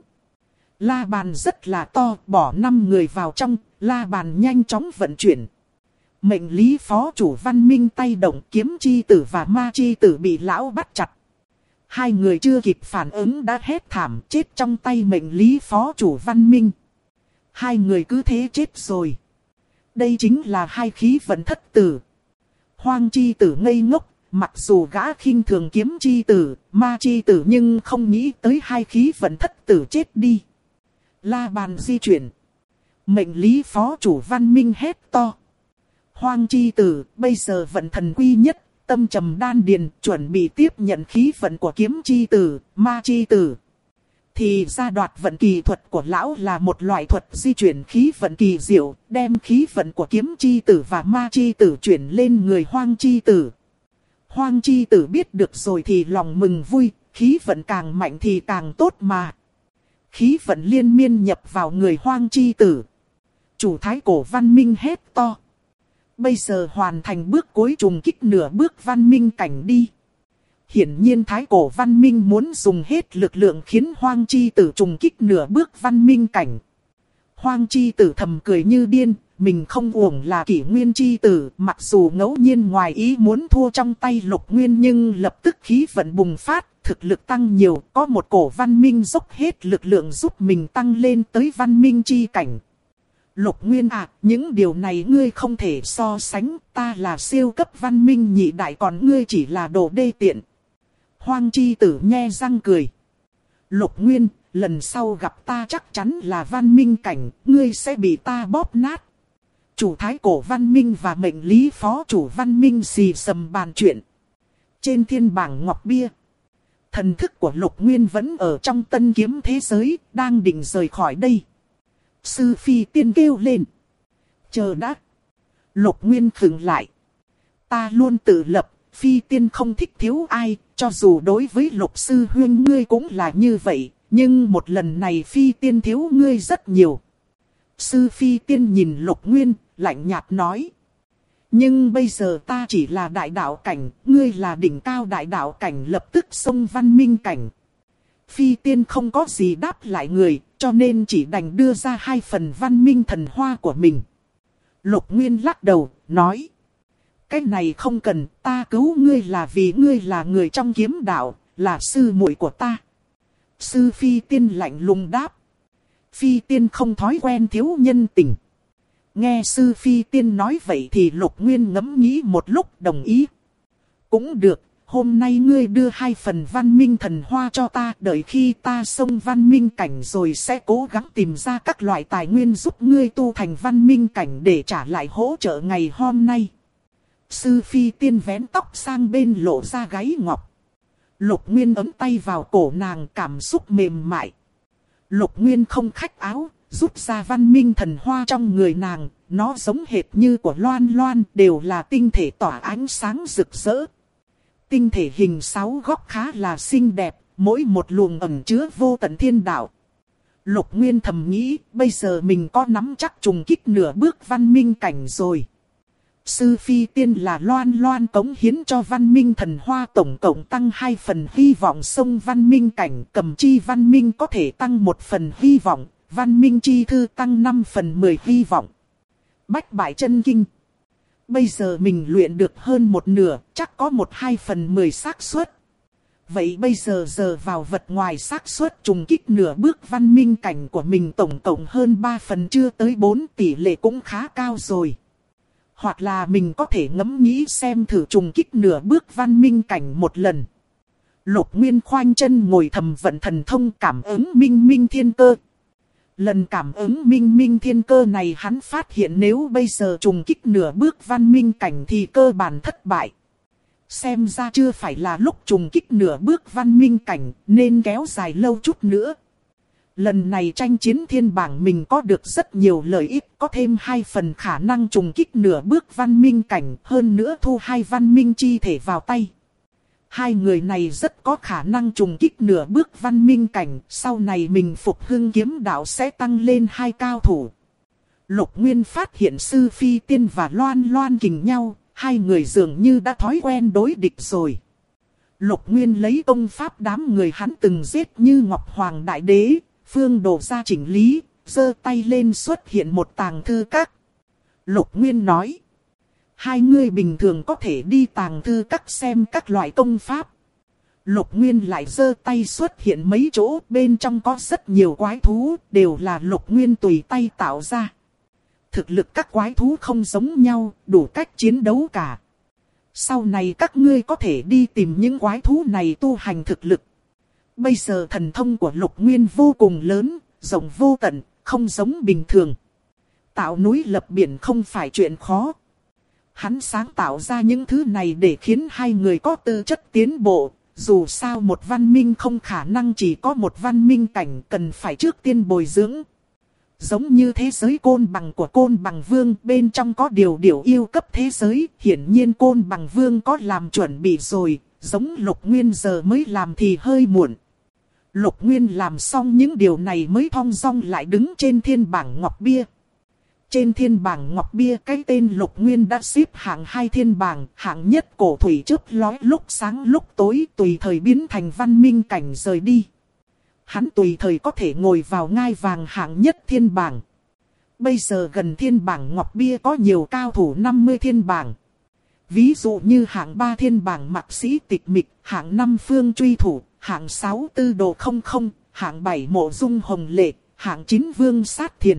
La bàn rất là to, bỏ 5 người vào trong, la bàn nhanh chóng vận chuyển. Mệnh lý phó chủ văn minh tay động, kiếm chi tử và ma chi tử bị lão bắt chặt. Hai người chưa kịp phản ứng đã hét thảm chết trong tay mệnh lý phó chủ văn minh. Hai người cứ thế chết rồi. Đây chính là hai khí vận thất tử. Hoang chi tử ngây ngốc. Mặc dù gã khinh thường kiếm chi tử, ma chi tử nhưng không nghĩ tới hai khí vận thất tử chết đi. La bàn di chuyển. Mệnh lý phó chủ văn minh hét to. Hoang chi tử, bây giờ vận thần quy nhất, tâm trầm đan điền, chuẩn bị tiếp nhận khí vận của kiếm chi tử, ma chi tử. Thì ra đoạt vận kỳ thuật của lão là một loại thuật di chuyển khí vận kỳ diệu, đem khí vận của kiếm chi tử và ma chi tử chuyển lên người hoang chi tử. Hoang chi tử biết được rồi thì lòng mừng vui, khí vận càng mạnh thì càng tốt mà. Khí vận liên miên nhập vào người hoang chi tử. Chủ thái cổ văn minh hét to. Bây giờ hoàn thành bước cuối trùng kích nửa bước văn minh cảnh đi. Hiển nhiên thái cổ văn minh muốn dùng hết lực lượng khiến hoang chi tử trùng kích nửa bước văn minh cảnh. Hoang chi tử thầm cười như điên. Mình không uổng là kỷ nguyên chi tử, mặc dù ngẫu nhiên ngoài ý muốn thua trong tay Lục Nguyên nhưng lập tức khí vận bùng phát, thực lực tăng nhiều, có một cổ văn minh dốc hết lực lượng giúp mình tăng lên tới văn minh chi cảnh. Lục Nguyên à, những điều này ngươi không thể so sánh, ta là siêu cấp văn minh nhị đại còn ngươi chỉ là đồ đê tiện. Hoang chi tử nhe răng cười. Lục Nguyên, lần sau gặp ta chắc chắn là văn minh cảnh, ngươi sẽ bị ta bóp nát. Chủ thái cổ văn minh và mệnh lý phó chủ văn minh xì xầm bàn chuyện. Trên thiên bảng ngọc bia, thần thức của Lục Nguyên vẫn ở trong tân kiếm thế giới, đang định rời khỏi đây. Sư Phi Tiên kêu lên. Chờ đã. Lục Nguyên khựng lại. Ta luôn tự lập, Phi Tiên không thích thiếu ai, cho dù đối với Lục Sư Huyên ngươi cũng là như vậy, nhưng một lần này Phi Tiên thiếu ngươi rất nhiều. Sư Phi Tiên nhìn Lục Nguyên, lạnh nhạt nói. Nhưng bây giờ ta chỉ là đại đạo cảnh, ngươi là đỉnh cao đại đạo cảnh lập tức xông văn minh cảnh. Phi Tiên không có gì đáp lại người, cho nên chỉ đành đưa ra 2 phần văn minh thần hoa của mình. Lục Nguyên lắc đầu, nói. Cái này không cần, ta cứu ngươi là vì ngươi là người trong kiếm đạo, là sư muội của ta. Sư Phi Tiên lạnh lùng đáp. Phi Tiên không thói quen thiếu nhân tình. Nghe Sư Phi Tiên nói vậy thì Lục Nguyên ngẫm nghĩ một lúc đồng ý. Cũng được, hôm nay ngươi đưa 2 phần văn minh thần hoa cho ta. Đợi khi ta xông văn minh cảnh rồi sẽ cố gắng tìm ra các loại tài nguyên giúp ngươi tu thành văn minh cảnh để trả lại hỗ trợ ngày hôm nay. Sư Phi Tiên vén tóc sang bên lộ ra gáy ngọc. Lục Nguyên ấm tay vào cổ nàng cảm xúc mềm mại. Lục Nguyên không khách áo, rút ra văn minh thần hoa trong người nàng, nó giống hệt như của Loan Loan, đều là tinh thể tỏa ánh sáng rực rỡ. Tinh thể hình 6 góc khá là xinh đẹp, mỗi một luồng ẩn chứa vô tận thiên đạo. Lục Nguyên thầm nghĩ, bây giờ mình có nắm chắc trùng kích nửa bước văn minh cảnh rồi. Sư Phi Tiên là Loan Loan cống hiến cho văn minh thần hoa tổng cộng tăng 2 phần hy vọng sông văn minh cảnh, cầm chi văn minh có thể tăng 1 phần hy vọng, văn minh chi thư tăng 5 phần 10 hy vọng. Bách bại chân kinh. Bây giờ mình luyện được hơn một nửa, chắc có 1-2 phần 10 xác suất. Vậy bây giờ vào vật ngoài xác suất trùng kích nửa bước văn minh cảnh của mình tổng cộng hơn 3 phần chưa tới 4, tỷ lệ cũng khá cao rồi. Hoặc là mình có thể ngẫm nghĩ xem thử trùng kích nửa bước văn minh cảnh một lần. Lục Nguyên khoanh chân ngồi thầm vận thần thông cảm ứng minh minh thiên cơ. Lần cảm ứng minh minh thiên cơ này hắn phát hiện nếu bây giờ trùng kích nửa bước văn minh cảnh thì cơ bản thất bại. Xem ra chưa phải là lúc trùng kích nửa bước văn minh cảnh, nên kéo dài lâu chút nữa. Lần này tranh chiến thiên bảng mình có được rất nhiều lợi ích, có thêm 2 phần khả năng trùng kích nửa bước văn minh cảnh, hơn nữa thu 2 văn minh chi thể vào tay. 2 người này rất có khả năng trùng kích nửa bước văn minh cảnh, sau này mình phục hưng kiếm đạo sẽ tăng lên 2 cao thủ. Lục Nguyên phát hiện Sư Phi Tiên và Loan Loan kình nhau, 2 người dường như đã thói quen đối địch rồi. Lục Nguyên lấy công pháp đám người hắn từng giết như Ngọc Hoàng Đại Đế, Phương Đồ ra chỉnh lý, giơ tay lên xuất hiện một tàng thư các. Lục Nguyên nói, 2 người bình thường có thể đi tàng thư các xem các loại công pháp. Lục Nguyên lại giơ tay xuất hiện mấy chỗ, bên trong có rất nhiều quái thú, đều là Lục Nguyên tùy tay tạo ra. Thực lực các quái thú không giống nhau, đủ cách chiến đấu cả. Sau này các ngươi có thể đi tìm những quái thú này tu hành thực lực. Bây giờ thần thông của Lục Nguyên vô cùng lớn, rộng vô tận, không giống bình thường. Tạo núi lập biển không phải chuyện khó. Hắn sáng tạo ra những thứ này để khiến 2 người có tư chất tiến bộ. Dù sao một văn minh không khả năng chỉ có một văn minh cảnh, cần phải trước tiên bồi dưỡng. Giống như thế giới Côn Bằng của Côn Bằng Vương, bên trong có điều yêu cấp thế giới, hiển nhiên Côn Bằng Vương có làm chuẩn bị rồi, giống Lục Nguyên giờ mới làm thì hơi muộn. Lục Nguyên làm xong những điều này mới thong dong lại đứng trên thiên bảng ngọc bia. Trên thiên bảng ngọc bia cái tên Lục Nguyên đã xếp hạng 2 thiên bảng, hạng nhất cổ thủy chớp lói lúc sáng lúc tối, tùy thời biến thành văn minh cảnh rời đi. Hắn tùy thời có thể ngồi vào ngai vàng hạng nhất thiên bảng. Bây giờ gần thiên bảng ngọc bia có nhiều cao thủ 50 thiên bảng. Ví dụ như hạng 3 thiên bảng Mạc Sĩ Tịch Mịch, hạng 5 Phương Truy Thủ, hạng 6 Tư Đồ Không Không, hạng 7 Mộ Dung Hồng Lệ, hạng 9 Vương Sát Thiền,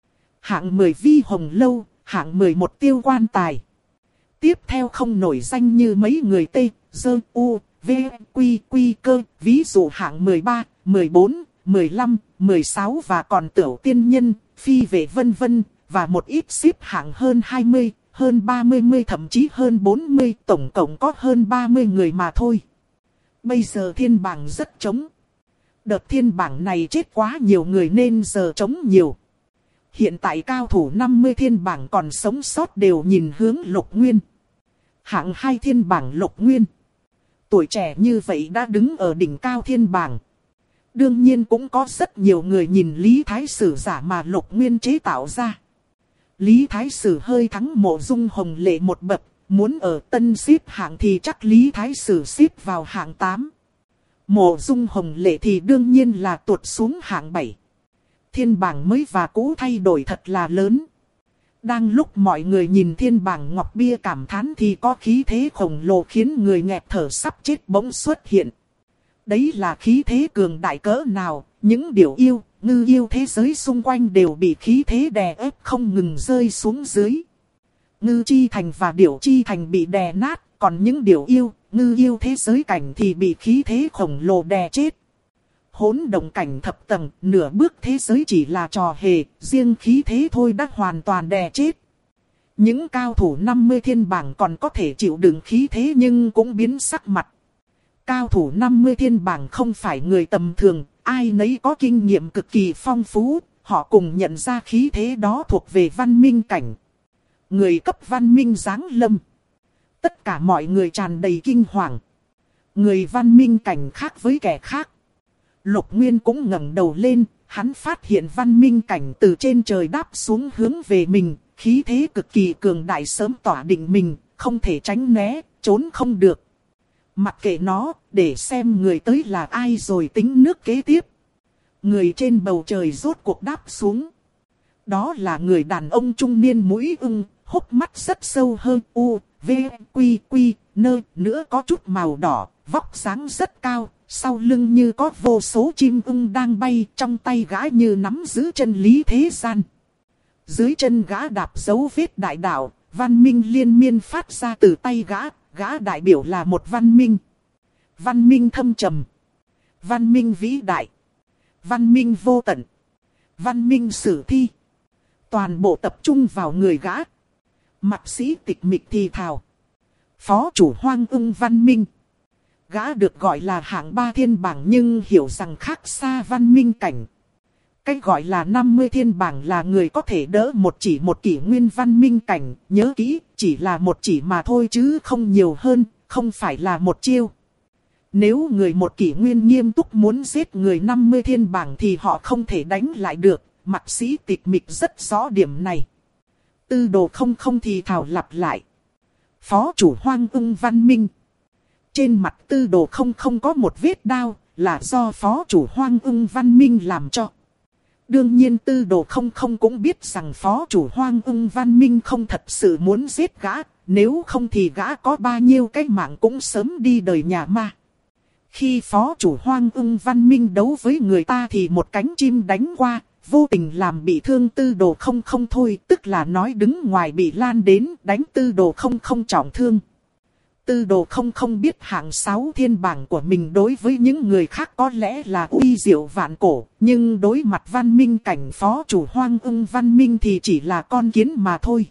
hạng 10 Vi Hồng Lâu, hạng 11 Tiêu Quan Tài. Tiếp theo không nổi danh như mấy người T, Dơ, U, V, Quy, Quy Cơ, ví dụ hạng 13, 14, 15, 16 và còn Tiểu Tiên Nhân, Phi Vệ vân vân, và một ít xếp hạng hơn 20, hơn 30 thậm chí hơn 40, tổng cộng có hơn 30 người mà thôi. Bây giờ thiên bảng rất trống. Đợt thiên bảng này chết quá nhiều người nên giờ trống nhiều. Hiện tại cao thủ 50 thiên bảng còn sống sót đều nhìn hướng Lục Nguyên. Hạng 2 thiên bảng Lục Nguyên. Tuổi trẻ như vậy đã đứng ở đỉnh cao thiên bảng. Đương nhiên cũng có rất nhiều người nhìn Lý Thái Sử giả mà Lục Nguyên chế tạo ra. Lý Thái Sử hơi thắng Mộ Dung Hồng Lệ một bậc, muốn ở tân xếp hạng thì chắc Lý Thái Sử xếp vào hạng 8. Mộ Dung Hồng Lệ thì đương nhiên là tuột xuống hạng 7. Thiên bảng mới và cũ thay đổi thật là lớn. Đang lúc mọi người nhìn thiên bảng ngọc bia cảm thán thì có khí thế khổng lồ khiến người nghẹt thở sắp chết bỗng xuất hiện. Đấy là khí thế cường đại cỡ nào, những điều yêu, ngư yêu thế giới xung quanh đều bị khí thế đè ép không ngừng rơi xuống dưới. Ngư chi thành và điểu chi thành bị đè nát, còn những điều yêu, ngư yêu thế giới cảnh thì bị khí thế khổng lồ đè chết. Hỗn động cảnh thập tầng, nửa bước thế giới chỉ là trò hề, riêng khí thế thôi đã hoàn toàn đè chết. Những cao thủ 50 thiên bảng còn có thể chịu đựng khí thế nhưng cũng biến sắc mặt. Cao thủ 50 thiên bảng không phải người tầm thường, ai nấy có kinh nghiệm cực kỳ phong phú, họ cùng nhận ra khí thế đó thuộc về văn minh cảnh. Người cấp văn minh giáng lâm. Tất cả mọi người tràn đầy kinh hoàng. Người văn minh cảnh khác với kẻ khác. Lục Nguyên cũng ngẩng đầu lên, hắn phát hiện văn minh cảnh từ trên trời đáp xuống hướng về mình, khí thế cực kỳ cường đại sớm tỏa định mình, không thể tránh né, trốn không được. Mặc kệ nó, để xem người tới là ai rồi tính nước kế tiếp. Người trên bầu trời rốt cuộc đáp xuống. Đó là người đàn ông trung niên mũi ưng, hốc mắt rất sâu hơn u, v, quy, quy, nơ, nữa có chút màu đỏ, vóc dáng rất cao, sau lưng như có vô số chim ưng đang bay, trong tay gã như nắm giữ chân lý thế gian. Dưới chân gã đạp dấu vết đại đạo, văn minh liên miên phát ra từ tay gã, gã đại biểu là một văn minh. Văn minh thâm trầm, văn minh vĩ đại, văn minh vô tận, văn minh sử thi. Toàn bộ tập trung vào người gã. Mạc Sĩ tịch mịch thì thào. Phó chủ Hoang Ưng văn minh. Gã được gọi là hạng 3 thiên bảng nhưng hiểu rằng khác xa văn minh cảnh. Cái gọi là 50 thiên bảng là người có thể đỡ một kỷ nguyên văn minh cảnh. Nhớ kỹ, chỉ là một chỉ mà thôi chứ không nhiều hơn, không phải là một chiêu. Nếu người một kỷ nguyên nghiêm túc muốn giết người 50 thiên bảng thì họ không thể đánh lại được. Mạc Sĩ tịch mịch rất rõ điểm này. Tư đồ không thì thảo lặp lại. Phó chủ Hoang Ưng văn minh. Trên mặt tư đồ không có một vết đao, là do phó chủ Hoang Ưng văn minh làm cho. Đương nhiên tư đồ không cũng biết rằng phó chủ Hoang Ưng văn minh không thật sự muốn giết gã, nếu không thì gã có bao nhiêu cái mạng cũng sớm đi đời nhà ma. Khi phó chủ Hoang Ưng văn minh đấu với người ta thì một cánh chim đánh qua, vô tình làm bị thương tư đồ không thôi, tức là nói đứng ngoài bị lan đến đánh tư đồ không trọng thương. Tư đồ không biết hạng 6 thiên bảng của mình đối với những người khác có lẽ là uy diệu vạn cổ, nhưng đối mặt văn minh cảnh phó chủ Hoang Ưng văn minh thì chỉ là con kiến mà thôi.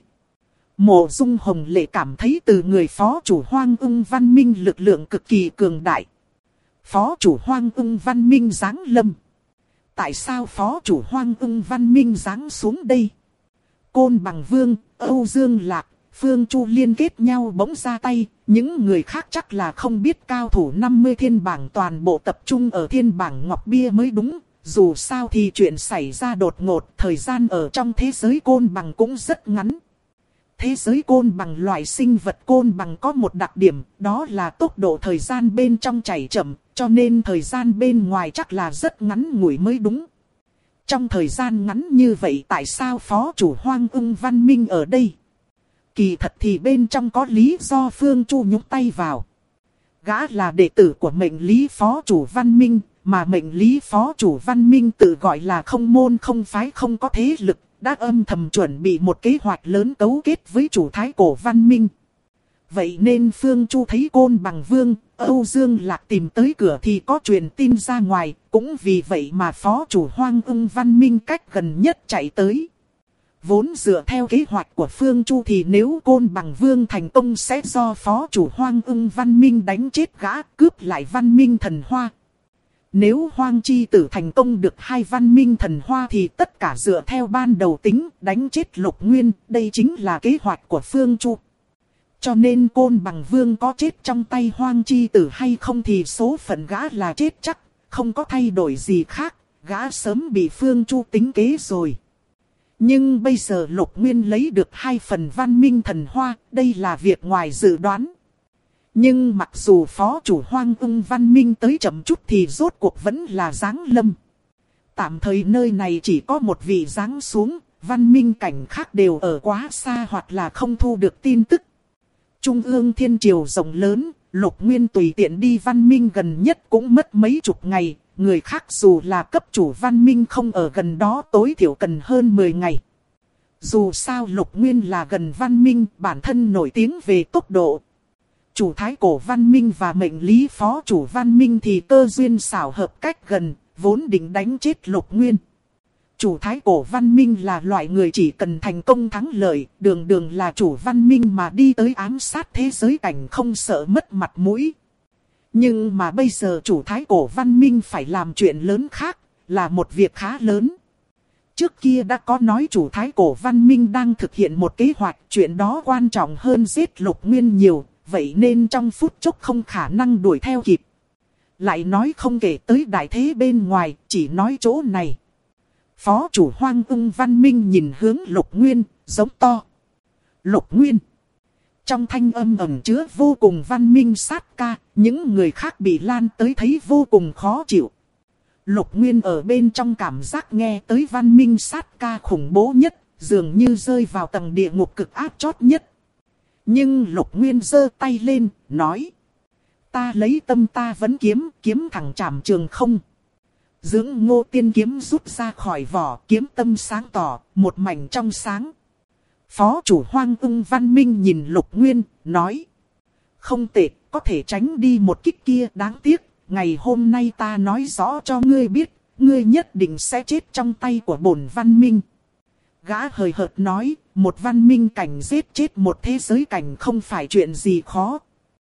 Mộ Dung Hồng Lệ cảm thấy từ người phó chủ Hoang Ưng văn minh lực lượng cực kỳ cường đại. Phó chủ Hoang Ưng văn minh giáng lâm. Tại sao phó chủ Hoang Ưng văn minh giáng xuống đây? Côn Bằng Vương, Âu Dương Lạc, Phương Chu liên kết nhau bỗng ra tay. Những người khác chắc là không biết cao thủ 50 thiên bảng toàn bộ tập trung ở thiên bảng Ngọc Bia mới đúng. Dù sao thì chuyện xảy ra đột ngột, thời gian ở trong thế giới Côn Bằng cũng rất ngắn. Thế giới Côn Bằng loại sinh vật Côn Bằng có một đặc điểm, đó là tốc độ thời gian bên trong chảy chậm, cho nên thời gian bên ngoài chắc là rất ngắn ngủi mới đúng. Trong thời gian ngắn như vậy tại sao phó chủ Hoang Ưng văn minh ở đây? Kỳ thật thì bên trong có lý do Phương Chu nhúng tay vào. Gã là đệ tử của mệnh lý phó chủ văn minh, mà mệnh lý phó chủ văn minh tự gọi là không môn không phái không có thế lực, đã âm thầm chuẩn bị một kế hoạch lớn cấu kết với chủ thái cổ văn minh. Vậy nên Phương Chu thấy Côn Bằng Vương, Âu Dương Lạc tìm tới cửa thì có truyền tin ra ngoài, cũng vì vậy mà phó chủ Hoang Ưng văn minh cách gần nhất chạy tới. Vốn dựa theo kế hoạch của Phương Chu thì nếu Côn Bằng Vương thành công sẽ do phó chủ Hoang Ưng văn minh đánh chết gã, cướp lại văn minh thần hoa. Nếu Hoang Chi Tử thành công được 2 văn minh thần hoa thì tất cả dựa theo ban đầu tính đánh chết Lục Nguyên, đây chính là kế hoạch của Phương Chu. Cho nên Côn Bằng Vương có chết trong tay Hoang Chi Tử hay không thì số phận gã là chết chắc, không có thay đổi gì khác, gã sớm bị Phương Chu tính kế rồi. Nhưng bây giờ Lục Nguyên lấy được 2 phần văn minh thần hoa, đây là việc ngoài dự đoán. Nhưng mặc dù phó chủ Hoang Ưng văn minh tới chậm chút thì rốt cuộc vẫn là giáng lâm. Tạm thời nơi này chỉ có một vị giáng xuống, văn minh cảnh khác đều ở quá xa hoặc là không thu được tin tức. Trung ương thiên triều rộng lớn, Lục Nguyên tùy tiện đi văn minh gần nhất cũng mất mấy chục ngày. Người khác dù là cấp chủ văn minh không ở gần đó tối thiểu cần hơn 10 ngày. Dù sao Lục Nguyên là gần văn minh, bản thân nổi tiếng về tốc độ. Chủ thái cổ văn minh và mệnh lý phó chủ văn minh thì cơ duyên xảo hợp cách gần, vốn định đánh chết Lục Nguyên. Chủ thái cổ văn minh là loại người chỉ cần thành công thắng lợi, đường đường là chủ văn minh mà đi tới ám sát thế giới cảnh không sợ mất mặt mũi. Nhưng mà bây giờ chủ thái cổ văn minh phải làm chuyện lớn khác, là một việc khá lớn. Trước kia đã có nói chủ Thái Cổ văn minh đang thực hiện một kế hoạch, chuyện đó quan trọng hơn giết Lục Nguyên nhiều, vậy nên trong phút chốc không khả năng đuổi theo kịp. Lại nói không kể tới đại thế bên ngoài, chỉ nói chỗ này. Phó chủ Hoang Ưng văn minh nhìn hướng Lục Nguyên, giống to. Lục Nguyên. Trong thanh âm ẩn chứa vô cùng văn minh sát ca, những người khác bị lan tới thấy vô cùng khó chịu. Lục Nguyên ở bên trong cảm giác nghe tới văn minh sát ca khủng bố nhất, dường như rơi vào tầng địa ngục cực áp chót nhất. Nhưng Lục Nguyên giơ tay lên, nói. Ta lấy tâm ta vẫn kiếm thẳng chạm trường không. Dưỡng Ngô Tiên kiếm rút ra khỏi vỏ, kiếm tâm sáng tỏ, một mảnh trong sáng. Phó chủ Hoang Ưng văn minh nhìn Lục Nguyên, nói. Không tệ, có thể tránh đi một kích kia, đáng tiếc. Ngày hôm nay ta nói rõ cho ngươi biết, ngươi nhất định sẽ chết trong tay của bổn văn minh. Gã hời hợt nói, một văn minh cảnh giết chết một thế giới cảnh không phải chuyện gì khó.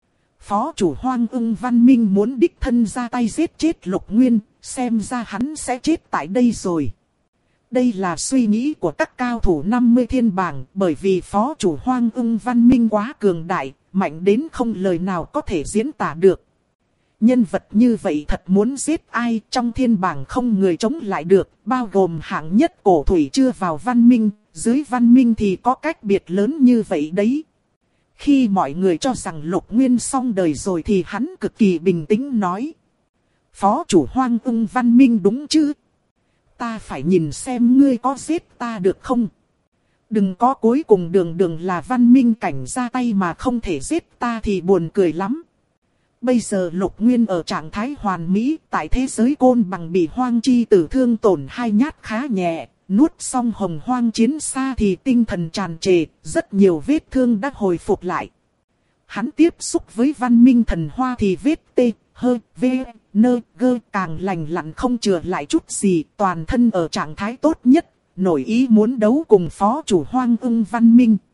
Phó chủ Hoang Ưng văn minh muốn đích thân ra tay giết chết Lục Nguyên, xem ra hắn sẽ chết tại đây rồi. Đây là suy nghĩ của các cao thủ 50 thiên bảng, bởi vì phó chủ Hoang Ưng văn minh quá cường đại, mạnh đến không lời nào có thể diễn tả được. Nhân vật như vậy thật muốn giết ai trong thiên bảng không người chống lại được, bao gồm hạng nhất cổ thủy chưa vào văn minh, dưới văn minh thì có cách biệt lớn như vậy đấy. Khi mọi người cho rằng Lục Nguyên xong đời rồi thì hắn cực kỳ bình tĩnh nói. Phó chủ Hoang Ưng văn minh đúng chứ? Ta phải nhìn xem ngươi có giết ta được không? Đừng có cuối cùng đường là văn minh cảnh ra tay mà không thể giết ta thì buồn cười lắm. Bây giờ Lục Nguyên ở trạng thái hoàn mỹ, tại thế giới côn bằng bị Hoang Chi Tử thương tổn 2 nhát khá nhẹ, nuốt xong hồng hoang chiến xa thì tinh thần tràn trề, rất nhiều vết thương đã hồi phục lại. Hắn tiếp xúc với văn minh thần hoa thì vết tê, hơ, vê, nơ, gơ càng lành lặn không chừa lại chút gì, toàn thân ở trạng thái tốt nhất, nổi ý muốn đấu cùng phó chủ Hoang Ưng văn minh.